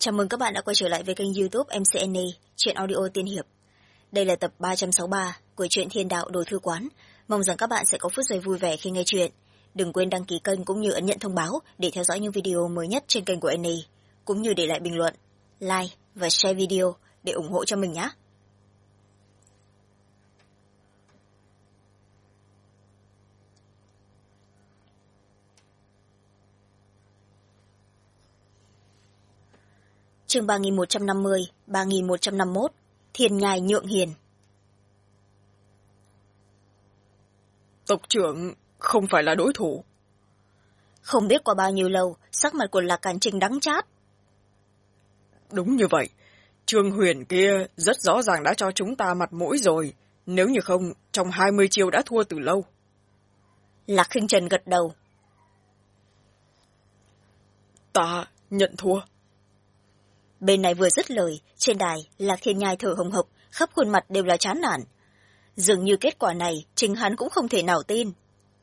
Chào mừng các bạn đã quay trở lại với kênh YouTube MCNA, truyện audio tiên hiệp. Đây là tập 363 của truyện Thiên Đạo Đồ Thư Quán. Mong rằng các bạn sẽ có phút giây vui vẻ khi nghe chuyện. Đừng quên đăng ký kênh cũng như ấn nhận thông báo để theo dõi những video mới nhất trên kênh của NA, cũng như để lại bình luận, like và share video để ủng hộ cho mình nhé. Chương 3150, 3151, Thiên Nhai Nhượng Hiền. Tộc trưởng không phải là đối thủ. Không biết qua bao nhiêu lâu, sắc mặt của Lạc Càn Trinh đắng chát. Đúng như vậy, Trương Huyền kia rất rõ ràng đã cho chúng ta mặt mũi rồi, nếu như không, trong 20 chiêu đã thua từ lâu. Lạc Khinh Trần gật đầu. Ta nhận thua. Bên này vừa dứt lời, trên đài, Lạc Thiên Nhai thở hồng hộc, khắp khuôn mặt đều là chán nản. Dường như kết quả này, chính hắn cũng không thể nào tin.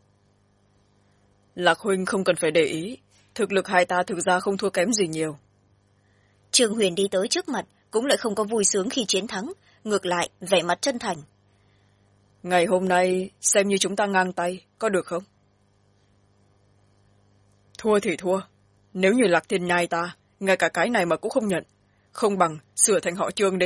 Lạc huynh không cần phải để ý, thực lực hai ta thực ra không thua kém gì nhiều. Trương Huyền đi tới trước mặt, cũng lại không có vui sướng khi chiến thắng, ngược lại, vẻ mặt chân thành. Ngày hôm nay, xem như chúng ta ngang tay, có được không? Thua thì thua, nếu như Lạc Thiên Nhai ta, ngay cả cái này mà cũng không nhận, không bằng sửa thành họ Trương đi.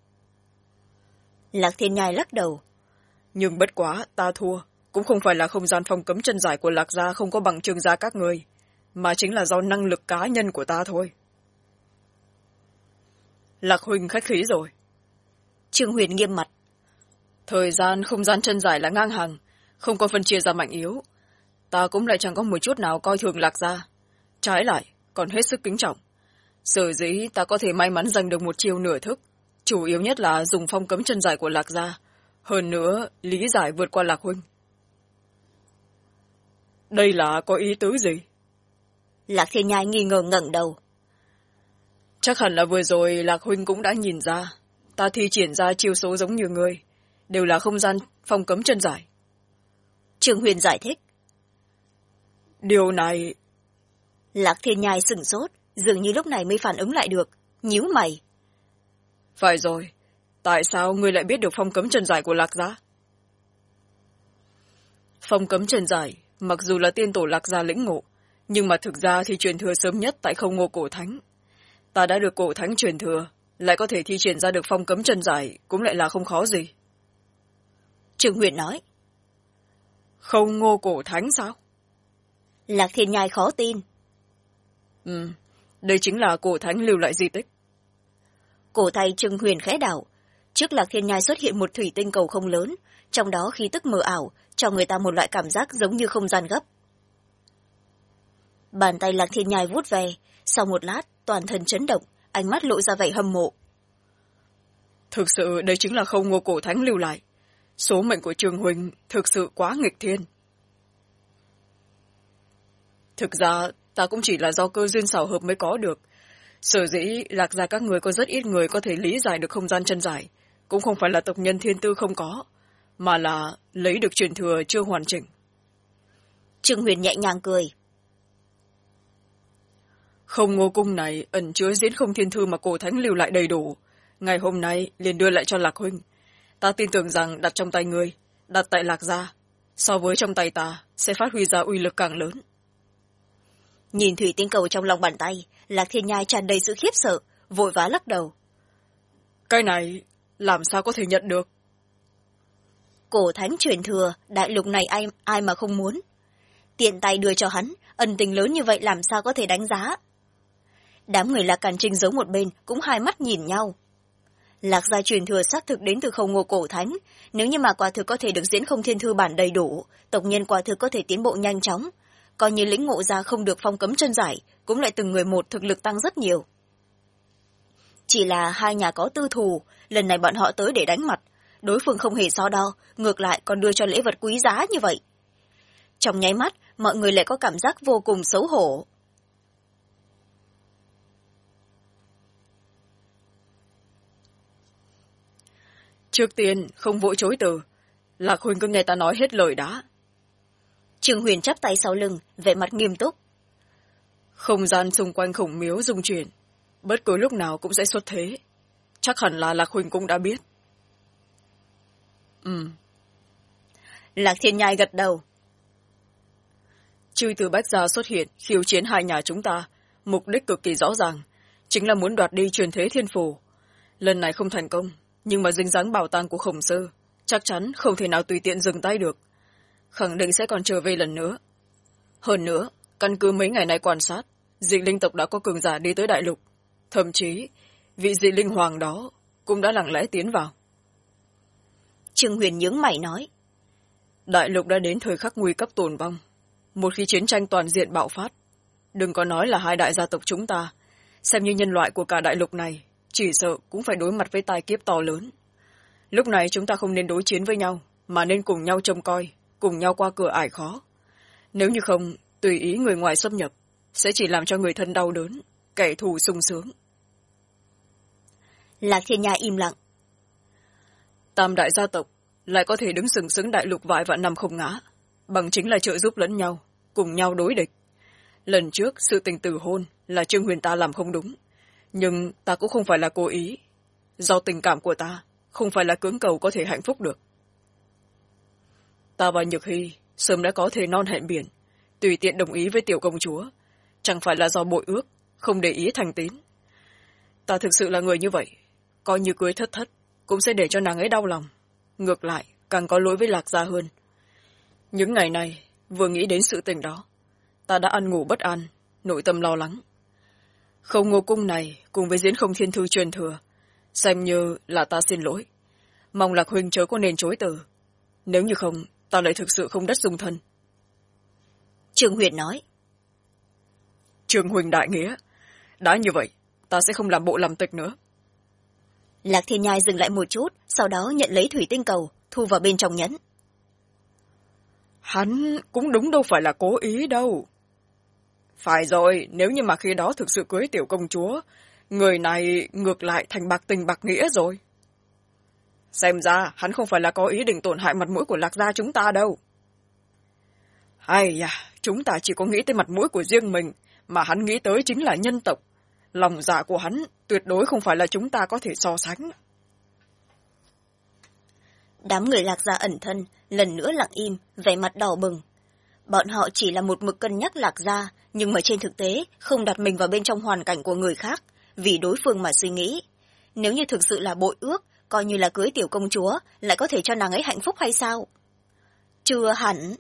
Lạc Thiên Nhai lắc đầu. Nhưng bất quá, ta thua, cũng không phải là không gian phong cấm chân giải của Lạc gia không có bằng Trương gia các người, mà chính là do năng lực cá nhân của ta thôi. Lạc huynh khách khí rồi. Trương Huyền nghiêm mặt. Thời gian không gian chân giải là ngang hàng, không có phân chia ra mạnh yếu. Ta cũng lại chẳng có một chút nào coi thường Lạc gia. Trái lại, còn hết sức kính trọng. Sở dĩ ta có thể may mắn giành được một chiêu nửa thức, chủ yếu nhất là dùng phong cấm chân giải của Lạc gia. Hơn nữa, lý giải vượt qua Lạc huynh. Đây là có ý tứ gì? Lạc Thiên Nhai nghi ngờ ngẩng đầu. Chắc hẳn là vừa rồi Lạc huynh cũng đã nhìn ra. Ta thi triển ra chiêu số giống như ngươi, đều là không gian phong cấm chân giải. Trương Huyền giải thích. Điều này... Lạc Thiên Nhai sửng sốt, dường như lúc này mới phản ứng lại được, nhíu mày. Phải rồi, tại sao ngươi lại biết được phong cấm chân giải của Lạc gia? Phong cấm chân giải, mặc dù là tiên tổ Lạc gia lĩnh ngộ, nhưng mà thực ra thì truyền thừa sớm nhất tại Không Ngô Cổ Thánh. Ta đã được Cổ Thánh truyền thừa, lại có thể thi triển ra được phong cấm chân giải, cũng lại là không khó gì. Trương Huyền nói. Không Ngô Cổ Thánh sao? Lạc Thiên Nhai khó tin. Đây chính là Cổ Thánh lưu lại di tích. Cổ tay Trương Huyền khẽ đảo. Trước Lạc Thiên Nhai xuất hiện một thủy tinh cầu không lớn, trong đó khí tức mờ ảo, cho người ta một loại cảm giác giống như không gian gấp. Bàn tay Lạc Thiên Nhai vuốt về, sau một lát, toàn thân chấn động, ánh mắt lộ ra vẻ hâm mộ. Thực sự đây chính là Không Ngô Cổ Thánh lưu lại. Số mệnh của Trương huynh thực sự quá nghịch thiên. Thực ra, ta cũng chỉ là do cơ duyên xảo hợp mới có được. Sở dĩ Lạc gia các người có rất ít người có thể lý giải được không gian chân giải, cũng không phải là tộc nhân thiên tư không có, mà là lấy được truyền thừa chưa hoàn chỉnh. Trương Huyền nhẹ nhàng cười. Không Ngô cung này ẩn chứa diễn không thiên thư mà Cổ Thánh lưu lại đầy đủ, ngày hôm nay liền đưa lại cho Lạc huynh. Ta tin tưởng rằng đặt trong tay ngươi, đặt tại Lạc gia, so với trong tay ta sẽ phát huy ra uy lực càng lớn. Nhìn thủy tinh cầu trong lòng bàn tay, Lạc Thiên Nhai tràn đầy sự khiếp sợ, vội vã lắc đầu. Cái này làm sao có thể nhận được? Cổ Thánh truyền thừa, đại lục này ai mà không muốn. Tiện tay đưa cho hắn, ân tình lớn như vậy làm sao có thể đánh giá. Đám người Lạc Càn Trinh giấu một bên cũng hai mắt nhìn nhau. Lạc gia truyền thừa xác thực đến từ Không Ngô Cổ Thánh, nếu như mà quả thực có thể được diễn không thiên thư bản đầy đủ, tộc nhân quả thực có thể tiến bộ nhanh chóng. Coi như lĩnh ngộ ra không được phong cấm chân giải, cũng lại từng người một thực lực tăng rất nhiều. Chỉ là hai nhà có tư thù, lần này bọn họ tới để đánh mặt, đối phương không hề so đo, ngược lại còn đưa cho lễ vật quý giá như vậy. Trong nháy mắt, mọi người lại có cảm giác vô cùng xấu hổ. Trước tiên, không vội chối từ. Lạc huynh cứ nghe ta nói hết lời đã. Trương Huyền chắp tay sau lưng, vẻ mặt nghiêm túc. Không gian xung quanh khổng miếu rung chuyển. bất cứ lúc nào cũng sẽ xuất thế. Chắc hẳn là Lạc huynh cũng đã biết. Lạc Thiên Nhai gật đầu. Chư từ Bách Gia xuất hiện khiêu chiến hai nhà chúng ta, mục đích cực kỳ rõ ràng, chính là muốn đoạt đi truyền thế thiên phù. Lần này không thành công, nhưng mà dính dáng bảo tàng của Khổng Sư, chắc chắn không thể nào tùy tiện dừng tay được, khẳng định sẽ còn trở về lần nữa. Hơn nữa, căn cứ mấy ngày nay quan sát, dị linh tộc đã có cường giả đi tới đại lục, thậm chí vị dị linh hoàng đó cũng đã lặng lẽ tiến vào. Trương Huyền nhướng mày nói, đại lục đã đến thời khắc nguy cấp tồn vong. Một khi chiến tranh toàn diện bạo phát, đừng có nói là hai đại gia tộc chúng ta, xem như nhân loại của cả đại lục này, chỉ sợ cũng phải đối mặt với tai kiếp to lớn. Lúc này chúng ta không nên đối chiến với nhau, mà nên cùng nhau trông coi, cùng nhau qua cửa ải khó. Nếu như không, tùy ý người ngoài xâm nhập, sẽ chỉ làm cho người thân đau đớn, kẻ thù sung sướng. Lạc Thiên Nhai im lặng. Tam đại gia tộc lại có thể đứng sừng sững đại lục vài vạn năm không ngã, bằng chính là trợ giúp lẫn nhau, cùng nhau đối địch. Lần trước sự tình từ hôn là Trương Huyền ta làm không đúng, nhưng ta cũng không phải là cố ý. Do tình cảm của ta, không phải là cưỡng cầu có thể hạnh phúc được. Ta và Nhược Hy sớm đã có thể non hẹn biển, tùy tiện đồng ý với tiểu công chúa, chẳng phải là do bội ước, không để ý thành tín. Ta thực sự là người như vậy, coi như cưới thất thất cũng sẽ để cho nàng ấy đau lòng, ngược lại càng có lỗi với Lạc Gia hơn. Những ngày này vừa nghĩ đến sự tình đó, ta đã ăn ngủ bất an, nội tâm lo lắng. Không Ngô Cung này cùng với Diễn Không Thiên Thư truyền thừa, xem như là ta xin lỗi, mong Lạc huynh chớ có nên chối từ, nếu như không ta lại thực sự không đất dung thân. Trương Huyền nói, Trương huynh đại nghĩa, đã như vậy ta sẽ không làm bộ làm tịch nữa. Lạc Thiên Nhai dừng lại một chút, sau đó nhận lấy thủy tinh cầu, thu vào bên trong nhẫn. Hắn cũng đúng đâu phải là cố ý đâu. Phải rồi, nếu như mà khi đó thực sự cưới tiểu công chúa, người này ngược lại thành bạc tình bạc nghĩa rồi. Xem ra hắn không phải là có ý định tổn hại mặt mũi của Lạc Gia chúng ta đâu. Hay à, chúng ta chỉ có nghĩ tới mặt mũi của riêng mình, mà hắn nghĩ tới chính là nhân tộc. Lòng dạ của hắn tuyệt đối không phải là chúng ta có thể so sánh. Đám người Lạc Gia ẩn thân lần nữa lặng im, vẻ mặt đỏ bừng. Bọn họ chỉ là một mực cân nhắc Lạc Gia, nhưng mà trên thực tế không đặt mình vào bên trong hoàn cảnh của người khác, vì đối phương mà suy nghĩ. Nếu như thực sự là bội ước, coi như là cưới tiểu công chúa, lại có thể cho nàng ấy hạnh phúc hay sao? Chưa hẳn.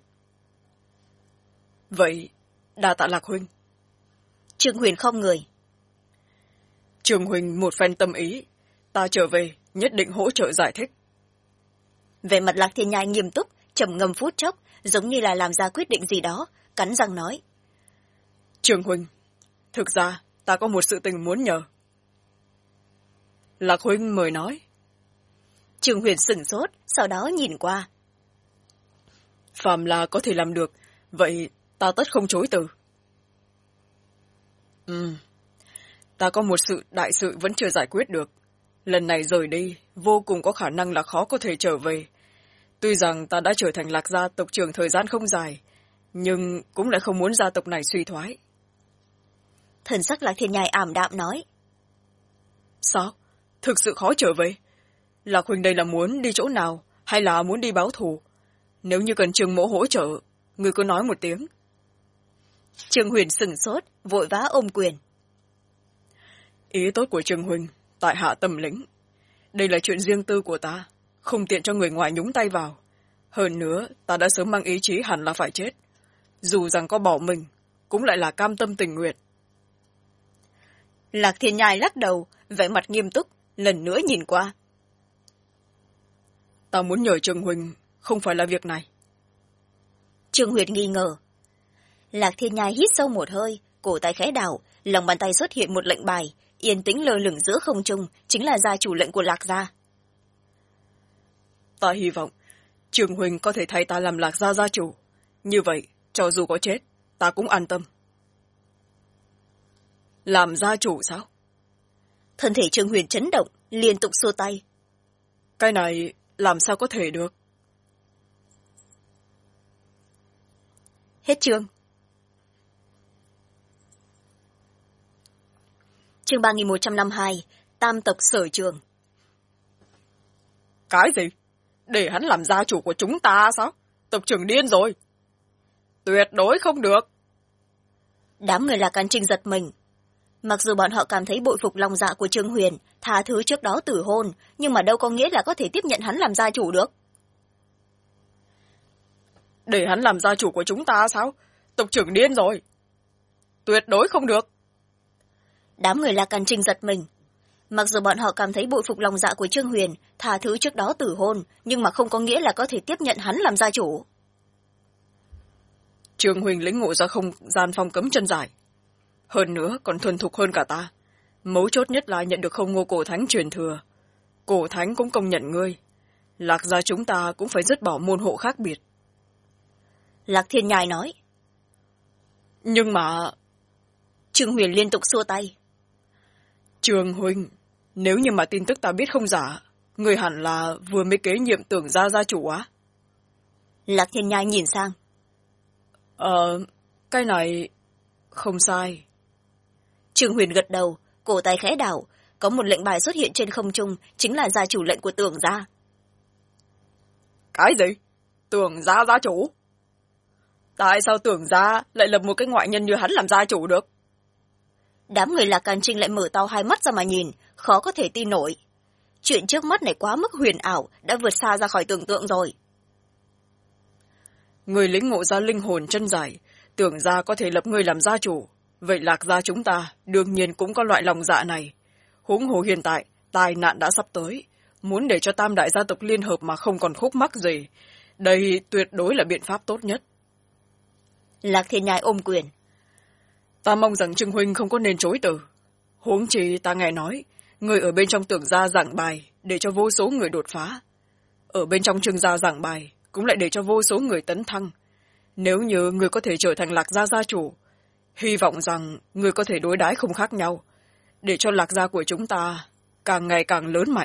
Vậy đa tạ Lạc huynh. Trương Huyền không người. Trương huynh một phen tâm ý, ta trở về nhất định hỗ trợ giải thích. Về mặt Lạc Thiên Nhai nghiêm túc, trầm ngâm phút chốc, giống như là làm ra quyết định gì đó, cắn răng nói, Trương huynh, thực ra ta có một sự tình muốn nhờ. Lạc huynh mời nói. Trương Huyền sửng sốt, sau đó nhìn qua. Phàm là có thể làm được, vậy ta tất không chối từ. Ta có một đại sự vẫn chưa giải quyết được. Lần này rời đi, vô cùng có khả năng là khó có thể trở về. Tuy rằng ta đã trở thành Lạc Gia tộc trưởng thời gian không dài, nhưng cũng lại không muốn gia tộc này suy thoái. Thần sắc Lạc Thiên Nhai ảm đạm nói, Sao? Thực sự khó trở về? Lạc huynh đây là muốn đi chỗ nào, hay là muốn đi báo thù? Nếu như cần Trương mỗ hỗ trợ, ngươi cứ nói một tiếng. Trương Huyền sửng sốt, vội vã ôm quyền. Ý tốt của Trương huynh, tại hạ tâm lĩnh. Đây là chuyện riêng tư của ta, không tiện cho người ngoài nhúng tay vào. Hơn nữa, ta đã sớm mang ý chí hẳn là phải chết. Dù rằng có bỏ mình, cũng lại là cam tâm tình nguyện. Lạc Thiên Nhai lắc đầu, vẻ mặt nghiêm túc, lần nữa nhìn qua. Ta muốn nhờ Trương huynh, không phải là việc này. Trương Huyền nghi ngờ. Lạc Thiên Nhai hít sâu một hơi, cổ tay khẽ đảo, lòng bàn tay xuất hiện một lệnh bài, yên tĩnh lơ lửng giữa không trung, chính là gia chủ lệnh của Lạc Gia. Ta hy vọng Trương huynh có thể thay ta làm Lạc Gia gia chủ. Như vậy, cho dù có chết, ta cũng an tâm. Làm gia chủ sao? Thân thể Trương Huyền chấn động, liên tục xua tay. Cái này làm sao có thể được? Hết chương. chương 3152, tam tộc sở trường. Cái gì? Để hắn làm gia chủ của chúng ta sao? Tộc trưởng điên rồi. Tuyệt đối không được. Đám người Lạc Càn Trinh giật mình. Mặc dù bọn họ cảm thấy bội phục lòng dạ của Trương Huyền, tha thứ trước đó tử hôn, nhưng mà đâu có nghĩa là có thể tiếp nhận hắn làm gia chủ được. Để hắn làm gia chủ của chúng ta sao? Tộc trưởng điên rồi. Tuyệt đối không được. Đám người Lạc Càn Trinh giật mình. Mặc dù bọn họ cảm thấy bội phục lòng dạ của Trương Huyền, tha thứ trước đó tử hôn, nhưng mà không có nghĩa là có thể tiếp nhận hắn làm gia chủ. Trương Huỳnh lĩnh ngộ ra không gian phong cấm chân giải. Hơn nữa còn thuần thục hơn cả ta. Mấu chốt nhất là nhận được không ngô cổ thánh truyền thừa. Cổ thánh cũng công nhận ngươi. Lạc gia chúng ta cũng phải dứt bỏ môn hộ khác biệt. Lạc Thiên Nhai nói. Nhưng mà... Trương Huyền liên tục xua tay. Trương Huynh, nếu như mà tin tức ta biết không giả, người hẳn là vừa mới kế nhiệm Tưởng gia gia chủ á. Lạc Thiên Nhai nhìn sang. Cái này... không sai. Trương Huyền gật đầu, cổ tay khẽ đảo, có một lệnh bài xuất hiện trên không trung, chính là gia chủ lệnh của Tưởng gia. Cái gì? Tưởng gia gia chủ? Tại sao Tưởng gia lại lập một cái ngoại nhân như hắn làm gia chủ được? Đám người Lạc Càn Trinh lại mở to hai mắt ra mà nhìn, khó có thể tin nổi. Chuyện trước mắt này quá mức huyền ảo, đã vượt xa ra khỏi tưởng tượng rồi. Người lĩnh ngộ ra linh hồn chân giải, Tưởng gia có thể lập người làm gia chủ. Vậy Lạc gia chúng ta đương nhiên cũng có loại lòng dạ này. Huống hồ hiện tại, tai nạn đã sắp tới. Muốn để cho tam đại gia tộc liên hợp mà không còn khúc mắc gì. Đây tuyệt đối là biện pháp tốt nhất. Lạc Thiên Nhai ôm quyền. Ta mong rằng Trương Huynh không có nên chối từ. Huống chi ta nghe nói, người ở bên trong Tưởng gia giảng bài để cho vô số người đột phá. Ở bên trong Trương gia giảng bài cũng lại để cho vô số người tấn thăng. Nếu như người có thể trở thành Lạc gia gia chủ, hy vọng rằng người có thể đối đãi không khác nhau, để cho Lạc gia của chúng ta càng ngày càng lớn mạnh.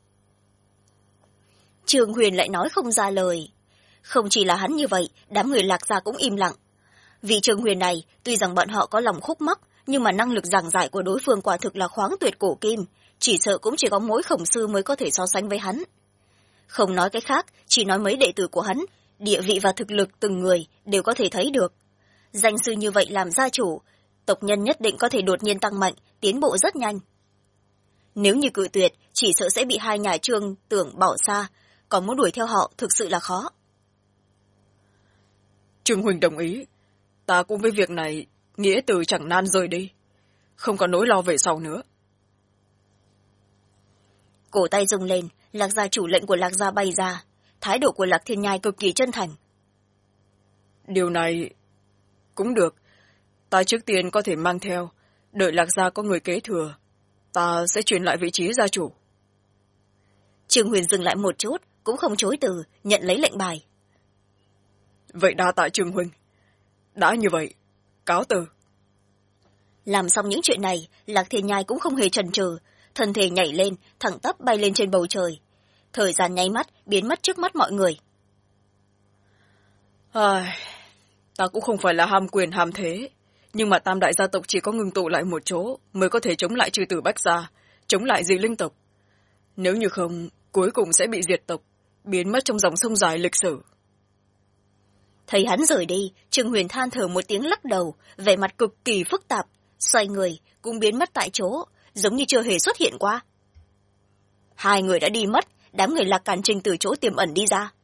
Trương Huyền lại nói không ra lời. Không chỉ là hắn như vậy, đám người Lạc gia cũng im lặng. Vì Trương Huyền này, tuy rằng bọn họ có lòng khúc mắc, nhưng mà năng lực giảng giải của đối phương quả thực là khoáng tuyệt cổ kim, chỉ sợ cũng chỉ có mỗi khổng sư mới có thể so sánh với hắn. Không nói cái khác, chỉ nói mấy đệ tử của hắn, địa vị và thực lực từng người đều có thể thấy được. Danh sư như vậy làm gia chủ, tộc nhân nhất định có thể đột nhiên tăng mạnh, tiến bộ rất nhanh. Nếu như cự tuyệt, chỉ sợ sẽ bị hai nhà Trương Tưởng bỏ xa, còn muốn đuổi theo họ thực sự là khó. Trương Huỳnh đồng ý. Ta cũng với việc này, nghĩa từ chẳng nan rời đi. Không có nỗi lo về sau nữa. Cổ tay rung lên, Lạc gia chủ lệnh của Lạc gia bay ra. Thái độ của Lạc Thiên Nhai cực kỳ chân thành. Điều này cũng được. Ta trước tiên có thể mang theo, đợi Lạc gia có người kế thừa. Ta sẽ truyền lại vị trí gia chủ. Trương Huyền dừng lại một chút, cũng không chối từ, nhận lấy lệnh bài. Vậy đa tạ Trương Huynh. Đã như vậy, cáo từ. Làm xong những chuyện này, Lạc Thiên Nhai cũng không hề chần chừ, thân thể nhảy lên, thẳng tắp bay lên trên bầu trời. Thời gian nháy mắt, biến mất trước mắt mọi người. Ta cũng không phải là ham quyền ham thế, nhưng mà tam đại gia tộc chỉ có ngừng tụ lại một chỗ mới có thể chống lại Trừ Tử Bách gia, chống lại dị linh tộc. Nếu như không, cuối cùng sẽ bị diệt tộc, biến mất trong dòng sông dài lịch sử. Thấy hắn rời đi, Trương Huyền than thở một tiếng lắc đầu, vẻ mặt cực kỳ phức tạp, xoay người, cũng biến mất tại chỗ, giống như chưa hề xuất hiện qua. Hai người đã đi mất, đám người Lạc Càn Trinh từ chỗ tiềm ẩn đi ra.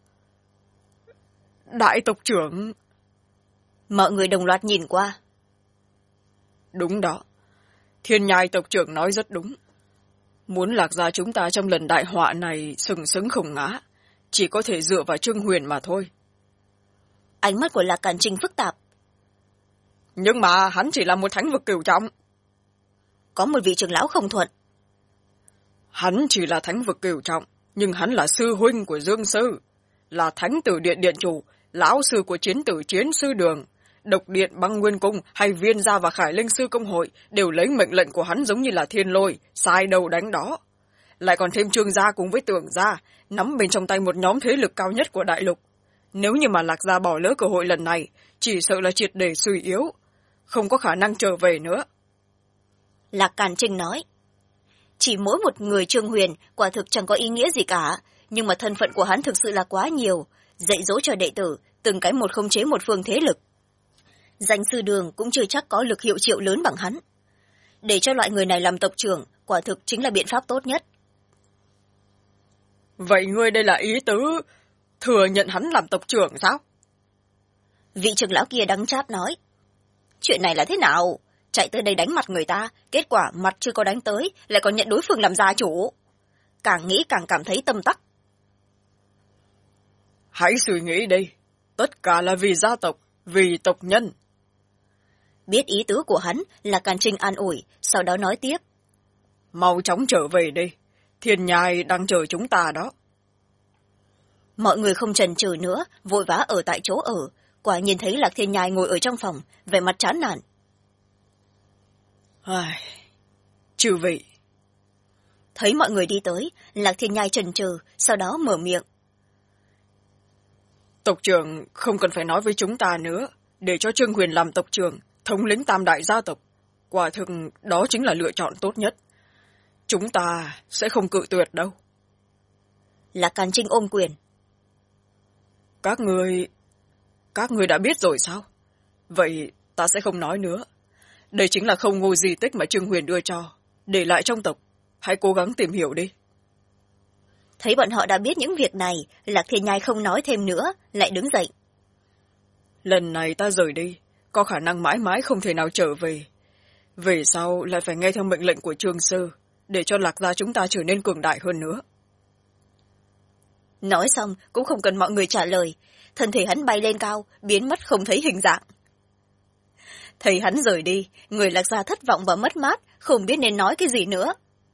Đại tộc trưởng... Mọi người đồng loạt nhìn qua. Đúng đó. Thiên Nhai tộc trưởng nói rất đúng. Muốn Lạc gia chúng ta trong lần đại họa này sừng sững không ngã, chỉ có thể dựa vào Trương Huyền mà thôi. Ánh mắt của Lạc Càn Trinh phức tạp. Nhưng mà hắn chỉ là một thánh vực cửu trọng. Có một vị trưởng lão không thuận. Hắn chỉ là thánh vực cửu trọng, nhưng hắn là sư huynh của Dương Sư, là thánh tử điện điện chủ, lão sư của chiến tử chiến sư đường. Độc điện Băng Nguyên Cung hay Viên gia và Khải Linh sư công hội đều lấy mệnh lệnh của hắn giống như là thiên lôi, sai đầu đánh đó. Lại còn thêm Trương gia cùng với Tưởng gia, nắm bên trong tay một nhóm thế lực cao nhất của đại lục. Nếu như mà Lạc gia bỏ lỡ cơ hội lần này, chỉ sợ là triệt để suy yếu, không có khả năng trở về nữa. Lạc Càn Trinh nói. Chỉ mỗi một người Trương Huyền quả thực chẳng có ý nghĩa gì cả, nhưng mà thân phận của hắn thực sự là quá nhiều, dạy dỗ cho đệ tử, từng cái một khống chế một phương thế lực. Danh sư đường cũng chưa chắc có lực hiệu triệu lớn bằng hắn. Để cho loại người này làm tộc trưởng, quả thực chính là biện pháp tốt nhất. Vậy ngươi đây là ý tứ thừa nhận hắn làm tộc trưởng sao? Vị trưởng lão kia đắng chát nói. Chuyện này là thế nào? Chạy tới đây đánh mặt người ta, kết quả mặt chưa có đánh tới, lại còn nhận đối phương làm gia chủ. Càng nghĩ càng cảm thấy tâm tắc. Hãy suy nghĩ đi, tất cả là vì gia tộc, vì tộc nhân. Biết ý tứ của hắn, là Càn Trinh an ủi, sau đó nói tiếp. Mau chóng trở về đi, Thiên Nhai đang chờ chúng ta đó. Mọi người không chần chừ nữa, vội vã ở tại chỗ ở. Quả nhìn thấy Lạc Thiên Nhai ngồi ở trong phòng, vẻ mặt chán nản. Chư vị. Thấy mọi người đi tới, Lạc Thiên Nhai chần chừ, sau đó mở miệng. Tộc trưởng không cần phải nói với chúng ta nữa, để cho Trương Huyền làm tộc trưởng, thống lĩnh tam đại gia tộc. Quả thực đó chính là lựa chọn tốt nhất. Chúng ta sẽ không cự tuyệt đâu. Lạc Càn Trinh ôm quyền. Các ngươi đã biết rồi sao? Vậy ta sẽ không nói nữa. Đây chính là không ngôi di tích mà Trương Huyền đưa cho, để lại trong tộc. Hãy cố gắng tìm hiểu đi. Thấy bọn họ đã biết những việc này, Lạc Thiên Nhai không nói thêm nữa, lại đứng dậy. Lần này ta rời đi, có khả năng mãi mãi không thể nào trở về. Về sau lại phải nghe theo mệnh lệnh của Trương Sư, để cho Lạc gia chúng ta trở nên cường đại hơn nữa. Nói xong cũng không cần mọi người trả lời, thân thể hắn bay lên cao, biến mất không thấy hình dạng. Thấy hắn rời đi, người Lạc gia thất vọng và mất mát, không biết nên nói cái gì nữa.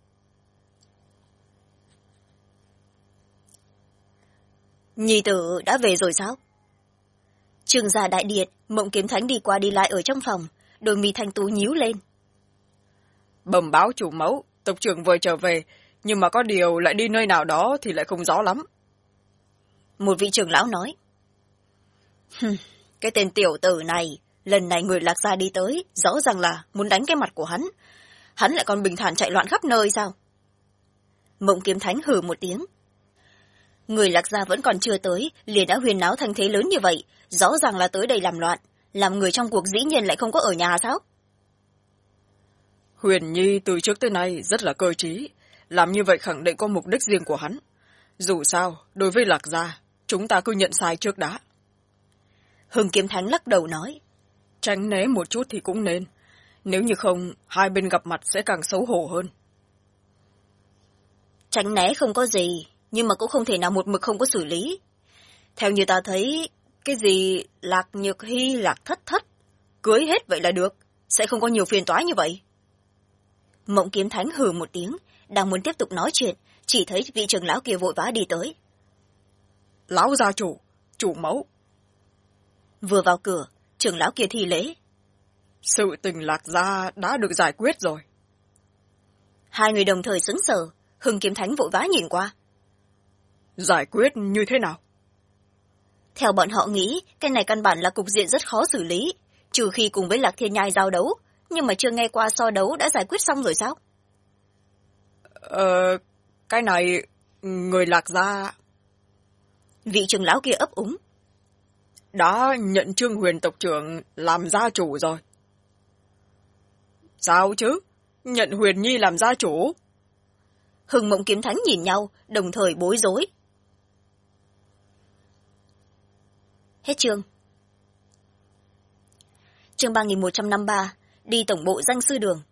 Nhi tử đã về rồi sao? Trương gia đại điện, Mộng Kiếm Thánh đi qua đi lại ở trong phòng, đôi mi thanh tú nhíu lên. Bẩm báo chủ mẫu, tộc trưởng vừa trở về, nhưng mà có điều lại đi nơi nào đó thì lại không rõ lắm. Một vị trưởng lão nói. Cái tên tiểu tử này, lần này người Lạc gia đi tới, rõ ràng là muốn đánh cái mặt của hắn. Hắn lại còn bình thản chạy loạn khắp nơi sao? Mộng Kiếm Thánh hừ một tiếng. Người Lạc gia vẫn còn chưa tới, liền đã huyền náo thành thế lớn như vậy, rõ ràng là tới đây làm loạn, làm người trong cuộc dĩ nhiên lại không có ở nhà sao? Huyền Nhi từ trước tới nay rất là cơ trí, làm như vậy khẳng định có mục đích riêng của hắn. Dù sao, đối với Lạc gia, chúng ta cứ nhận sai trước đã. Hưng Kiếm Thánh lắc đầu nói. Tránh né một chút thì cũng nên, nếu như không, hai bên gặp mặt sẽ càng xấu hổ hơn. Tránh né không có gì, nhưng mà cũng không thể nào một mực không có xử lý. Theo như ta thấy, cái gì Lạc Nhược Hy, Lạc Thất Thất, cưới hết vậy là được, sẽ không có nhiều phiền toái như vậy. Mộng Kiếm Thánh hừ một tiếng, đang muốn tiếp tục nói chuyện, chỉ thấy vị trưởng lão kia vội vã đi tới. Lão gia chủ, chủ mẫu. Vừa vào cửa, trưởng lão kia thi lễ. Sự tình Lạc gia đã được giải quyết rồi. Hai người đồng thời sững sờ, Hưng Kiếm Thánh vội vã nhìn qua. Giải quyết như thế nào? Theo bọn họ nghĩ, cái này căn bản là cục diện rất khó xử lý, trừ khi cùng với Lạc Thiên Nhai giao đấu, nhưng mà chưa nghe qua so đấu đã giải quyết xong rồi sao? Cái này, người Lạc gia... Vị trưởng lão kia ấp úng. Đã nhận Trương Huyền tộc trưởng làm gia chủ rồi. Sao chứ? Nhận Huyền Nhi làm gia chủ? Hưng Mộng Kiếm Thánh nhìn nhau, đồng thời bối rối. Hết chương. Chương 3153, đi tổng bộ danh sư đường.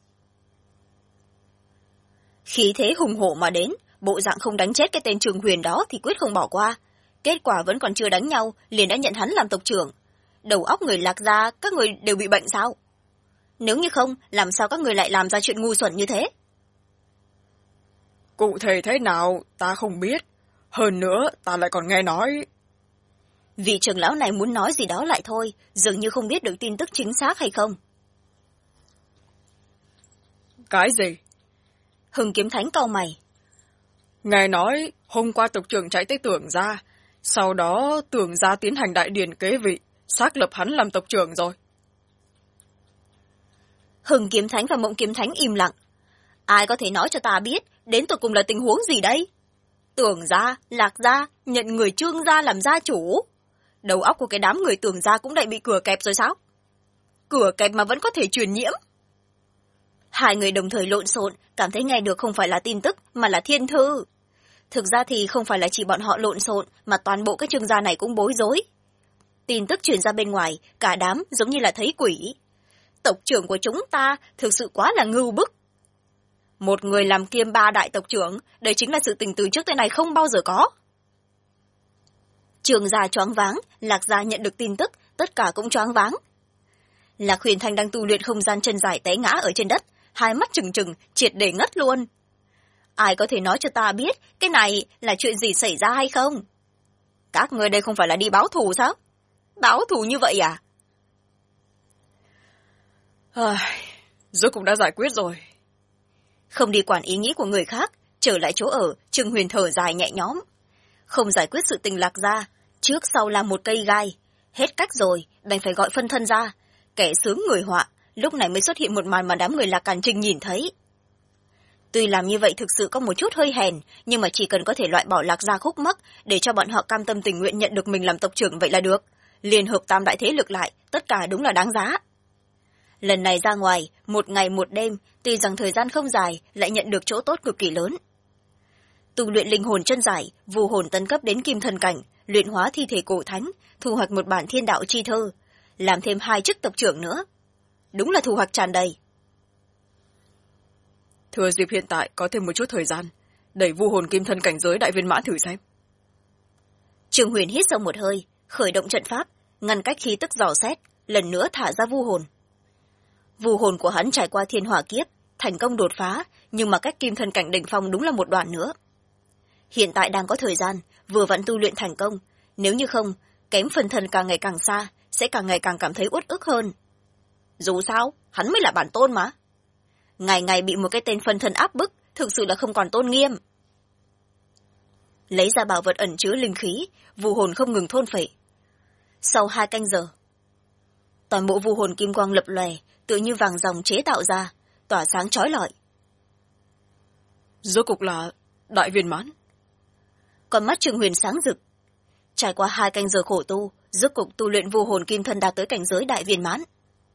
Khí thế hùng hổ mà đến, bộ dạng không đánh chết cái tên Trường Huyền đó thì quyết không bỏ qua. Kết quả vẫn còn chưa đánh nhau, liền đã nhận hắn làm tộc trưởng. Đầu óc người Lạc gia, các người đều bị bệnh sao? Nếu như không, làm sao các người lại làm ra chuyện ngu xuẩn như thế? Cụ thể thế nào, ta không biết. Hơn nữa, ta lại còn nghe nói... Vị trưởng lão này muốn nói gì đó lại thôi, dường như không biết được tin tức chính xác hay không. Cái gì? Hưng Kiếm Thánh cau mày. Nghe nói, hôm qua tộc trưởng chạy tới Tưởng gia, sau đó Tưởng gia tiến hành đại điển kế vị, xác lập hắn làm tộc trưởng rồi. Hưng kiếm thánh và Mộng kiếm thánh im lặng. Ai có thể nói cho ta biết đến tột cùng là tình huống gì đây? Tưởng gia, Lạc gia nhận người Trương gia làm gia chủ. Đầu óc của cái đám người Tưởng gia cũng đã bị cửa kẹp rồi sao? Cửa kẹp mà vẫn có thể truyền nhiễm. Hai người đồng thời lộn xộn, cảm thấy nghe được không phải là tin tức mà là thiên thư. Thực ra thì không phải là chỉ bọn họ lộn xộn, mà toàn bộ các Trương gia này cũng bối rối. Tin tức truyền ra bên ngoài, cả đám giống như là thấy quỷ. Tộc trưởng của chúng ta thực sự quá là ngưu bức. Một người làm kiêm 3 đại tộc trưởng, đây chính là sự tình từ trước tới nay không bao giờ có. Trương gia choáng váng, Lạc gia nhận được tin tức, tất cả cũng choáng váng. Lạc Huyền Thanh đang tu luyện không gian chân giải té ngã ở trên đất, hai mắt trừng trừng, triệt để ngất luôn. Ai có thể nói cho ta biết cái này là chuyện gì xảy ra hay không? Các người đây không phải là đi báo thù sao? Báo thù như vậy à? Rốt cũng đã giải quyết rồi. Không đi quản ý nghĩ của người khác, trở lại chỗ ở, Trương Huyền thở dài nhẹ nhõm. Không giải quyết sự tình Lạc gia, trước sau là một cây gai. Hết cách rồi, đành phải gọi phân thân ra. Kẻ sướng người họa, lúc này mới xuất hiện một màn mà đám người Lạc Càn Trinh nhìn thấy. Tuy làm như vậy thực sự có một chút hơi hèn, nhưng mà chỉ cần có thể loại bỏ Lạc gia khúc mắc để cho bọn họ cam tâm tình nguyện nhận được mình làm tộc trưởng vậy là được. Liên hợp tam đại thế lực lại, tất cả đúng là đáng giá. Lần này ra ngoài, 1 ngày 1 đêm, tuy rằng thời gian không dài, lại nhận được chỗ tốt cực kỳ lớn. Tu luyện linh hồn chân giải, vu hồn tấn cấp đến kim thần cảnh, luyện hóa thi thể cổ thánh, thu hoạch một bản thiên đạo chi thơ, làm thêm 2 chức tộc trưởng nữa. Đúng là thu hoạch tràn đầy. Thừa dịp hiện tại có thêm một chút thời gian, đẩy vu hồn kim thân cảnh giới đại viên mãn thử xem. Trương Huyền hít sâu một hơi, khởi động trận pháp, ngăn cách khí tức dò xét, lần nữa thả ra vu hồn. Vu hồn của hắn trải qua thiên hỏa kiếp, thành công đột phá, nhưng mà cách kim thân cảnh đỉnh phong đúng là một đoạn nữa. Hiện tại đang có thời gian, vừa vặn tu luyện thành công, nếu như không, kém phần thân càng ngày càng xa, sẽ càng ngày càng cảm thấy uất ức hơn. Dù sao, hắn mới là bản tôn mà. Ngày ngày bị một cái tên phân thân áp bức, thực sự là không còn tôn nghiêm. Lấy ra bảo vật ẩn chứa linh khí, vu hồn không ngừng thôn phệ. Sau 2 canh giờ, toàn bộ vu hồn kim quang lập lòe, tự như vàng ròng chế tạo ra, tỏa sáng chói lọi. Rốt cục là đại viên mãn. Con mắt Trương Huyền sáng rực. Trải qua 2 canh giờ khổ tu, rốt cục tu luyện vu hồn kim thân đạt tới cảnh giới đại viên mãn.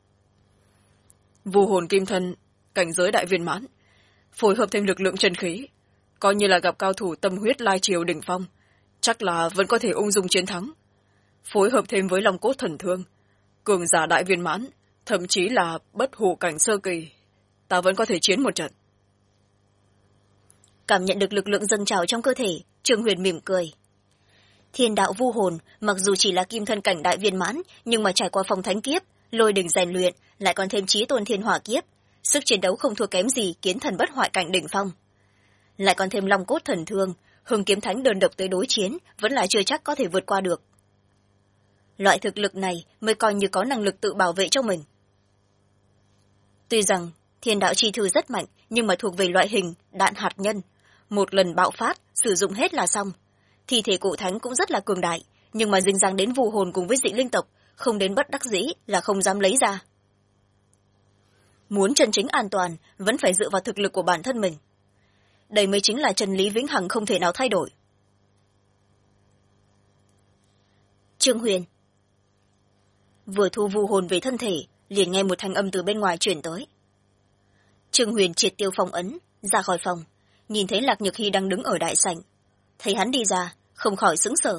Vu hồn kim thân cảnh giới đại viên mãn, phối hợp thêm lực lượng chân khí, coi như là gặp cao thủ tâm huyết lai triều đỉnh phong, chắc là vẫn có thể ung dung chiến thắng. Phối hợp thêm với long cốt thần thương, cường giả đại viên mãn, thậm chí là bất hủ cảnh sơ kỳ, ta vẫn có thể chiến một trận. Cảm nhận được lực lượng dâng trào trong cơ thể, Trương Huyền mỉm cười. Thiên đạo vu hồn mặc dù chỉ là kim thân cảnh đại viên mãn, nhưng mà trải qua phong thánh kiếp, lôi đỉnh rèn luyện, lại còn thêm chí tôn thiên hỏa kiếp, sức chiến đấu không thua kém gì kiến thần bất hoại cảnh đỉnh phong. Lại còn thêm long cốt thần thương, Hưng kiếm thánh đơn độc tới đối chiến, vẫn là chưa chắc có thể vượt qua được. Loại thực lực này mới coi như có năng lực tự bảo vệ cho mình. Tuy rằng thiên đạo chi thư rất mạnh, nhưng mà thuộc về loại hình đạn hạt nhân, một lần bạo phát, sử dụng hết là xong. Thi thể cổ thánh cũng rất là cường đại, nhưng mà dính dáng đến vu hồn cùng với dị linh tộc, không đến bất đắc dĩ là không dám lấy ra. Muốn chân chính an toàn, vẫn phải dựa vào thực lực của bản thân mình. Đây mới chính là chân lý vĩnh hằng không thể nào thay đổi. Trương Huyền vừa thu vu hồn về thân thể, liền nghe một thanh âm từ bên ngoài chuyển tới. Trương Huyền triệt tiêu phong ấn, ra khỏi phòng, nhìn thấy Lạc Nhược Hy đang đứng ở đại sảnh. Thấy hắn đi ra, không khỏi sững sờ.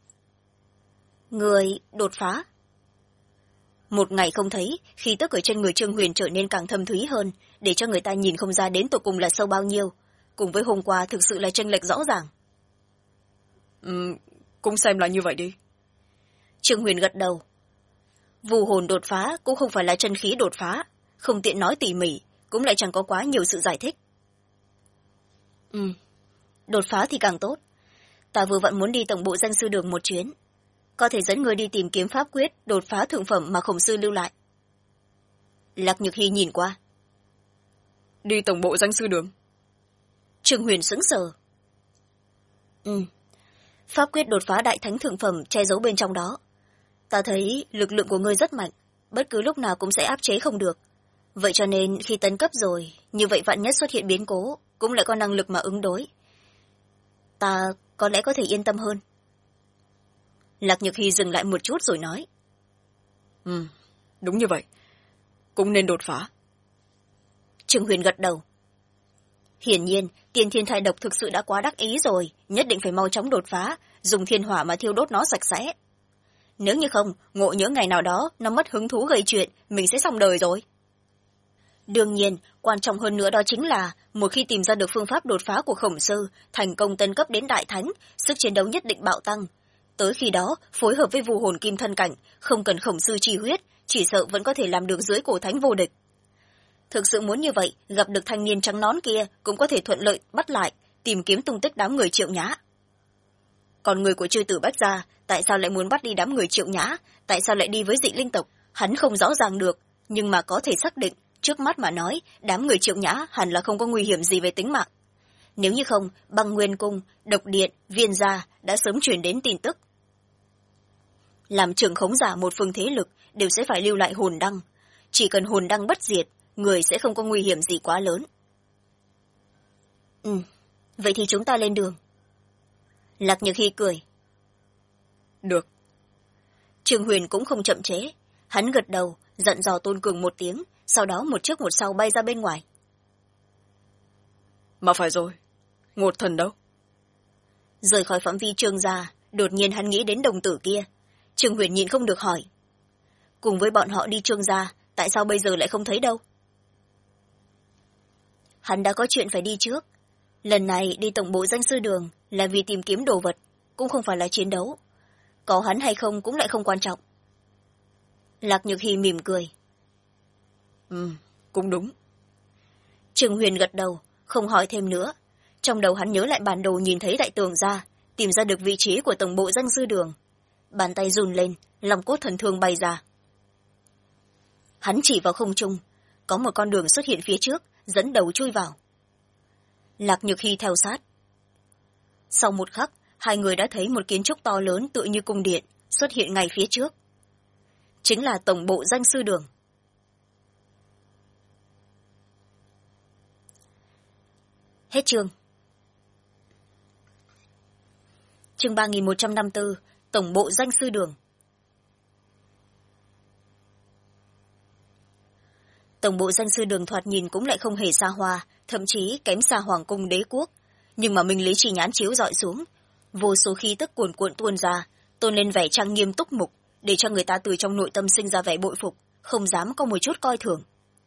Người đột phá. Một ngày không thấy, khí tức ở trên người Trương Huyền trở nên càng thâm thúy hơn, để cho người ta nhìn không ra đến tột cùng là sâu bao nhiêu, cùng với hôm qua thực sự là chênh lệch rõ ràng. Cũng xem là như vậy đi. Trương Huyền gật đầu. Vu hồn đột phá cũng không phải là chân khí đột phá, không tiện nói tỉ mỉ, cũng lại chẳng có quá nhiều sự giải thích. Đột phá thì càng tốt. Ta vừa vặn muốn đi tổng bộ danh sư đường một chuyến, có thể dẫn người đi tìm kiếm pháp quyết đột phá thượng phẩm mà khổng sư lưu lại. Lạc Nhược Hy nhìn qua. Đi tổng bộ danh sư đường? Trương Huyền sững sờ. Pháp quyết đột phá đại thánh thượng phẩm che giấu bên trong đó. Ta thấy lực lượng của ngươi rất mạnh, bất cứ lúc nào cũng sẽ áp chế không được. vậy cho nên khi tấn cấp rồi, như vậy vạn nhất xuất hiện biến cố cũng lại có năng lực mà ứng đối. Ta có lẽ có thể yên tâm hơn. Lạc Nhược Hy dừng lại một chút rồi nói. Đúng như vậy, cũng nên đột phá. Trương Huyền gật đầu. Hiển nhiên tiên thiên thai độc thực sự đã quá đắc ý rồi, nhất định phải mau chóng đột phá, dùng thiên hỏa mà thiêu đốt nó sạch sẽ. Nếu như không, ngộ nhỡ ngày nào đó nó mất hứng thú gây chuyện, mình sẽ xong đời rồi. Đương nhiên, quan trọng hơn nữa đó chính là một khi tìm ra được phương pháp đột phá của Khổng Sư, thành công tấn cấp đến đại thánh, sức chiến đấu nhất định bạo tăng. Tới khi đó, phối hợp với Vu Hồn Kim Thân Cảnh, không cần Khổng Sư chi huyết, chỉ sợ vẫn có thể làm được dưới cổ thánh vô địch. Thực sự muốn như vậy, gặp được thanh niên trắng nón kia cũng có thể thuận lợi bắt lại, tìm kiếm tung tích đám người Triệu Nhã. Còn người của Chư Tử Bách Gia, tại sao lại muốn bắt đi đám người Triệu Nhã, tại sao lại đi với dị linh tộc, hắn không rõ ràng được, nhưng mà có thể xác định, trước mắt mà nói, đám người Triệu Nhã hẳn là không có nguy hiểm gì về tính mạng. Nếu như không, Băng Nguyên Cung, Độc Điện, Viên Gia đã sớm truyền đến tin tức. Làm trưởng khống giả một phương thế lực đều sẽ phải lưu lại hồn đăng. Chỉ cần hồn đăng bất diệt, người sẽ không có nguy hiểm gì quá lớn. Vậy thì chúng ta lên đường. Lạc Nhược Hy cười. Được. Trương Huyền cũng không chậm chế. Hắn gật đầu, dặn dò Tôn Cường một tiếng, sau đó một trước một sau bay ra bên ngoài. Mà phải rồi, Ngột Thần đâu? Rời khỏi phạm vi Trương gia, đột nhiên hắn nghĩ đến đồng tử kia. Trương Huyền nhịn không được hỏi. Cùng với bọn họ đi Trương gia, tại sao bây giờ lại không thấy đâu? Hắn đã có chuyện phải đi trước. Lần này đi tổng bộ danh sư đường là vì tìm kiếm đồ vật, cũng không phải là chiến đấu. Có hắn hay không cũng lại không quan trọng. Lạc Nhược Hy mỉm cười. Cũng đúng. Trương Huyền gật đầu, không hỏi thêm nữa. Trong đầu hắn nhớ lại bản đồ nhìn thấy tại tường ra, tìm ra được vị trí của tổng bộ danh sư đường. Bàn tay run lên, lòng cốt thần thương bay ra. Hắn chỉ vào không trung, có một con đường xuất hiện phía trước, dẫn đầu chui vào. Lạc Nhược Hy theo sát. Sau một khắc, hai người đã thấy một kiến trúc to lớn tựa như cung điện xuất hiện ngay phía trước. Chính là tổng bộ danh sư đường. Hết chương. Chương 3154, tổng bộ danh sư đường. Tổng bộ danh sư đường thoạt nhìn cũng lại không hề xa hoa, thậm chí kém xa hoàng cung đế quốc. Nhưng mà minh lý chỉ nhãn chiếu dọi xuống, vô số khí tức cuồn cuộn tuôn ra, tôn lên vẻ trang nghiêm túc mục, để cho người ta từ trong nội tâm sinh ra vẻ bội phục, không dám có một chút coi thường.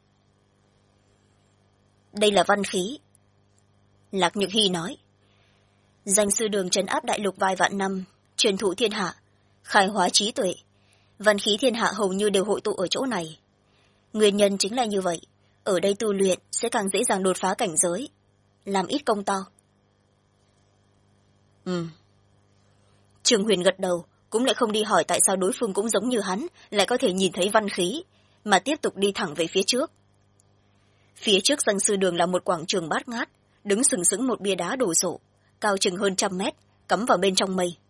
Đây là văn khí. Lạc Nhược Hy nói. Danh sư đường trấn áp đại lục vài vạn năm, truyền thụ thiên hạ, khai hóa trí tuệ. Văn khí thiên hạ hầu như đều hội tụ ở chỗ này. Nguyên nhân chính là như vậy, ở đây tu luyện sẽ càng dễ dàng đột phá cảnh giới, làm ít công to. Trương Huyền gật đầu, cũng lại không đi hỏi tại sao đối phương cũng giống như hắn, lại có thể nhìn thấy văn khí, mà tiếp tục đi thẳng về phía trước. Phía trước danh sư đường là một quảng trường bát ngát, đứng sừng sững một bia đá đồ sộ, cao chừng hơn 100 mét, cắm vào bên trong mây.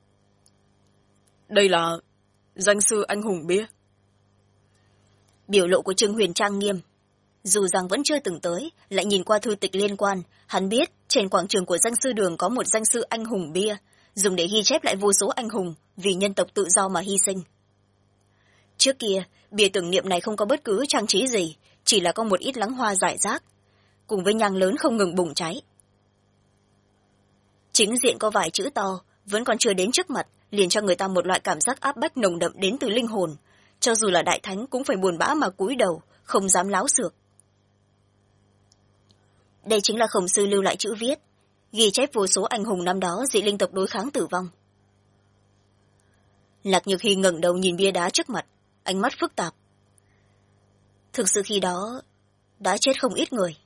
Đây là danh sư anh hùng bia. Biểu lộ của Trương Huyền trang nghiêm. Dù rằng vẫn chưa từng tới, lại nhìn qua thư tịch liên quan, hắn biết trên quảng trường của danh sư đường có một danh sư anh hùng bia, dùng để ghi chép lại vô số anh hùng vì nhân tộc tự do mà hy sinh. Trước kia, bia tưởng niệm này không có bất cứ trang trí gì, chỉ là có một ít lắng hoa rải rác, cùng với nhang lớn không ngừng bùng cháy. Chính diện có vài chữ to, vẫn còn chưa đến trước mặt, liền cho người ta một loại cảm giác áp bách nồng đậm đến từ linh hồn. Cho dù là đại thánh cũng phải buồn bã mà cúi đầu, không dám láo xược. Đây chính là Khổng Sư lưu lại chữ viết, ghi chép vô số anh hùng năm đó dị linh tộc đối kháng tử vong. Lạc Nhược Hy ngẩng đầu nhìn bia đá trước mặt, ánh mắt phức tạp. Thực sự khi đó đã chết không ít người.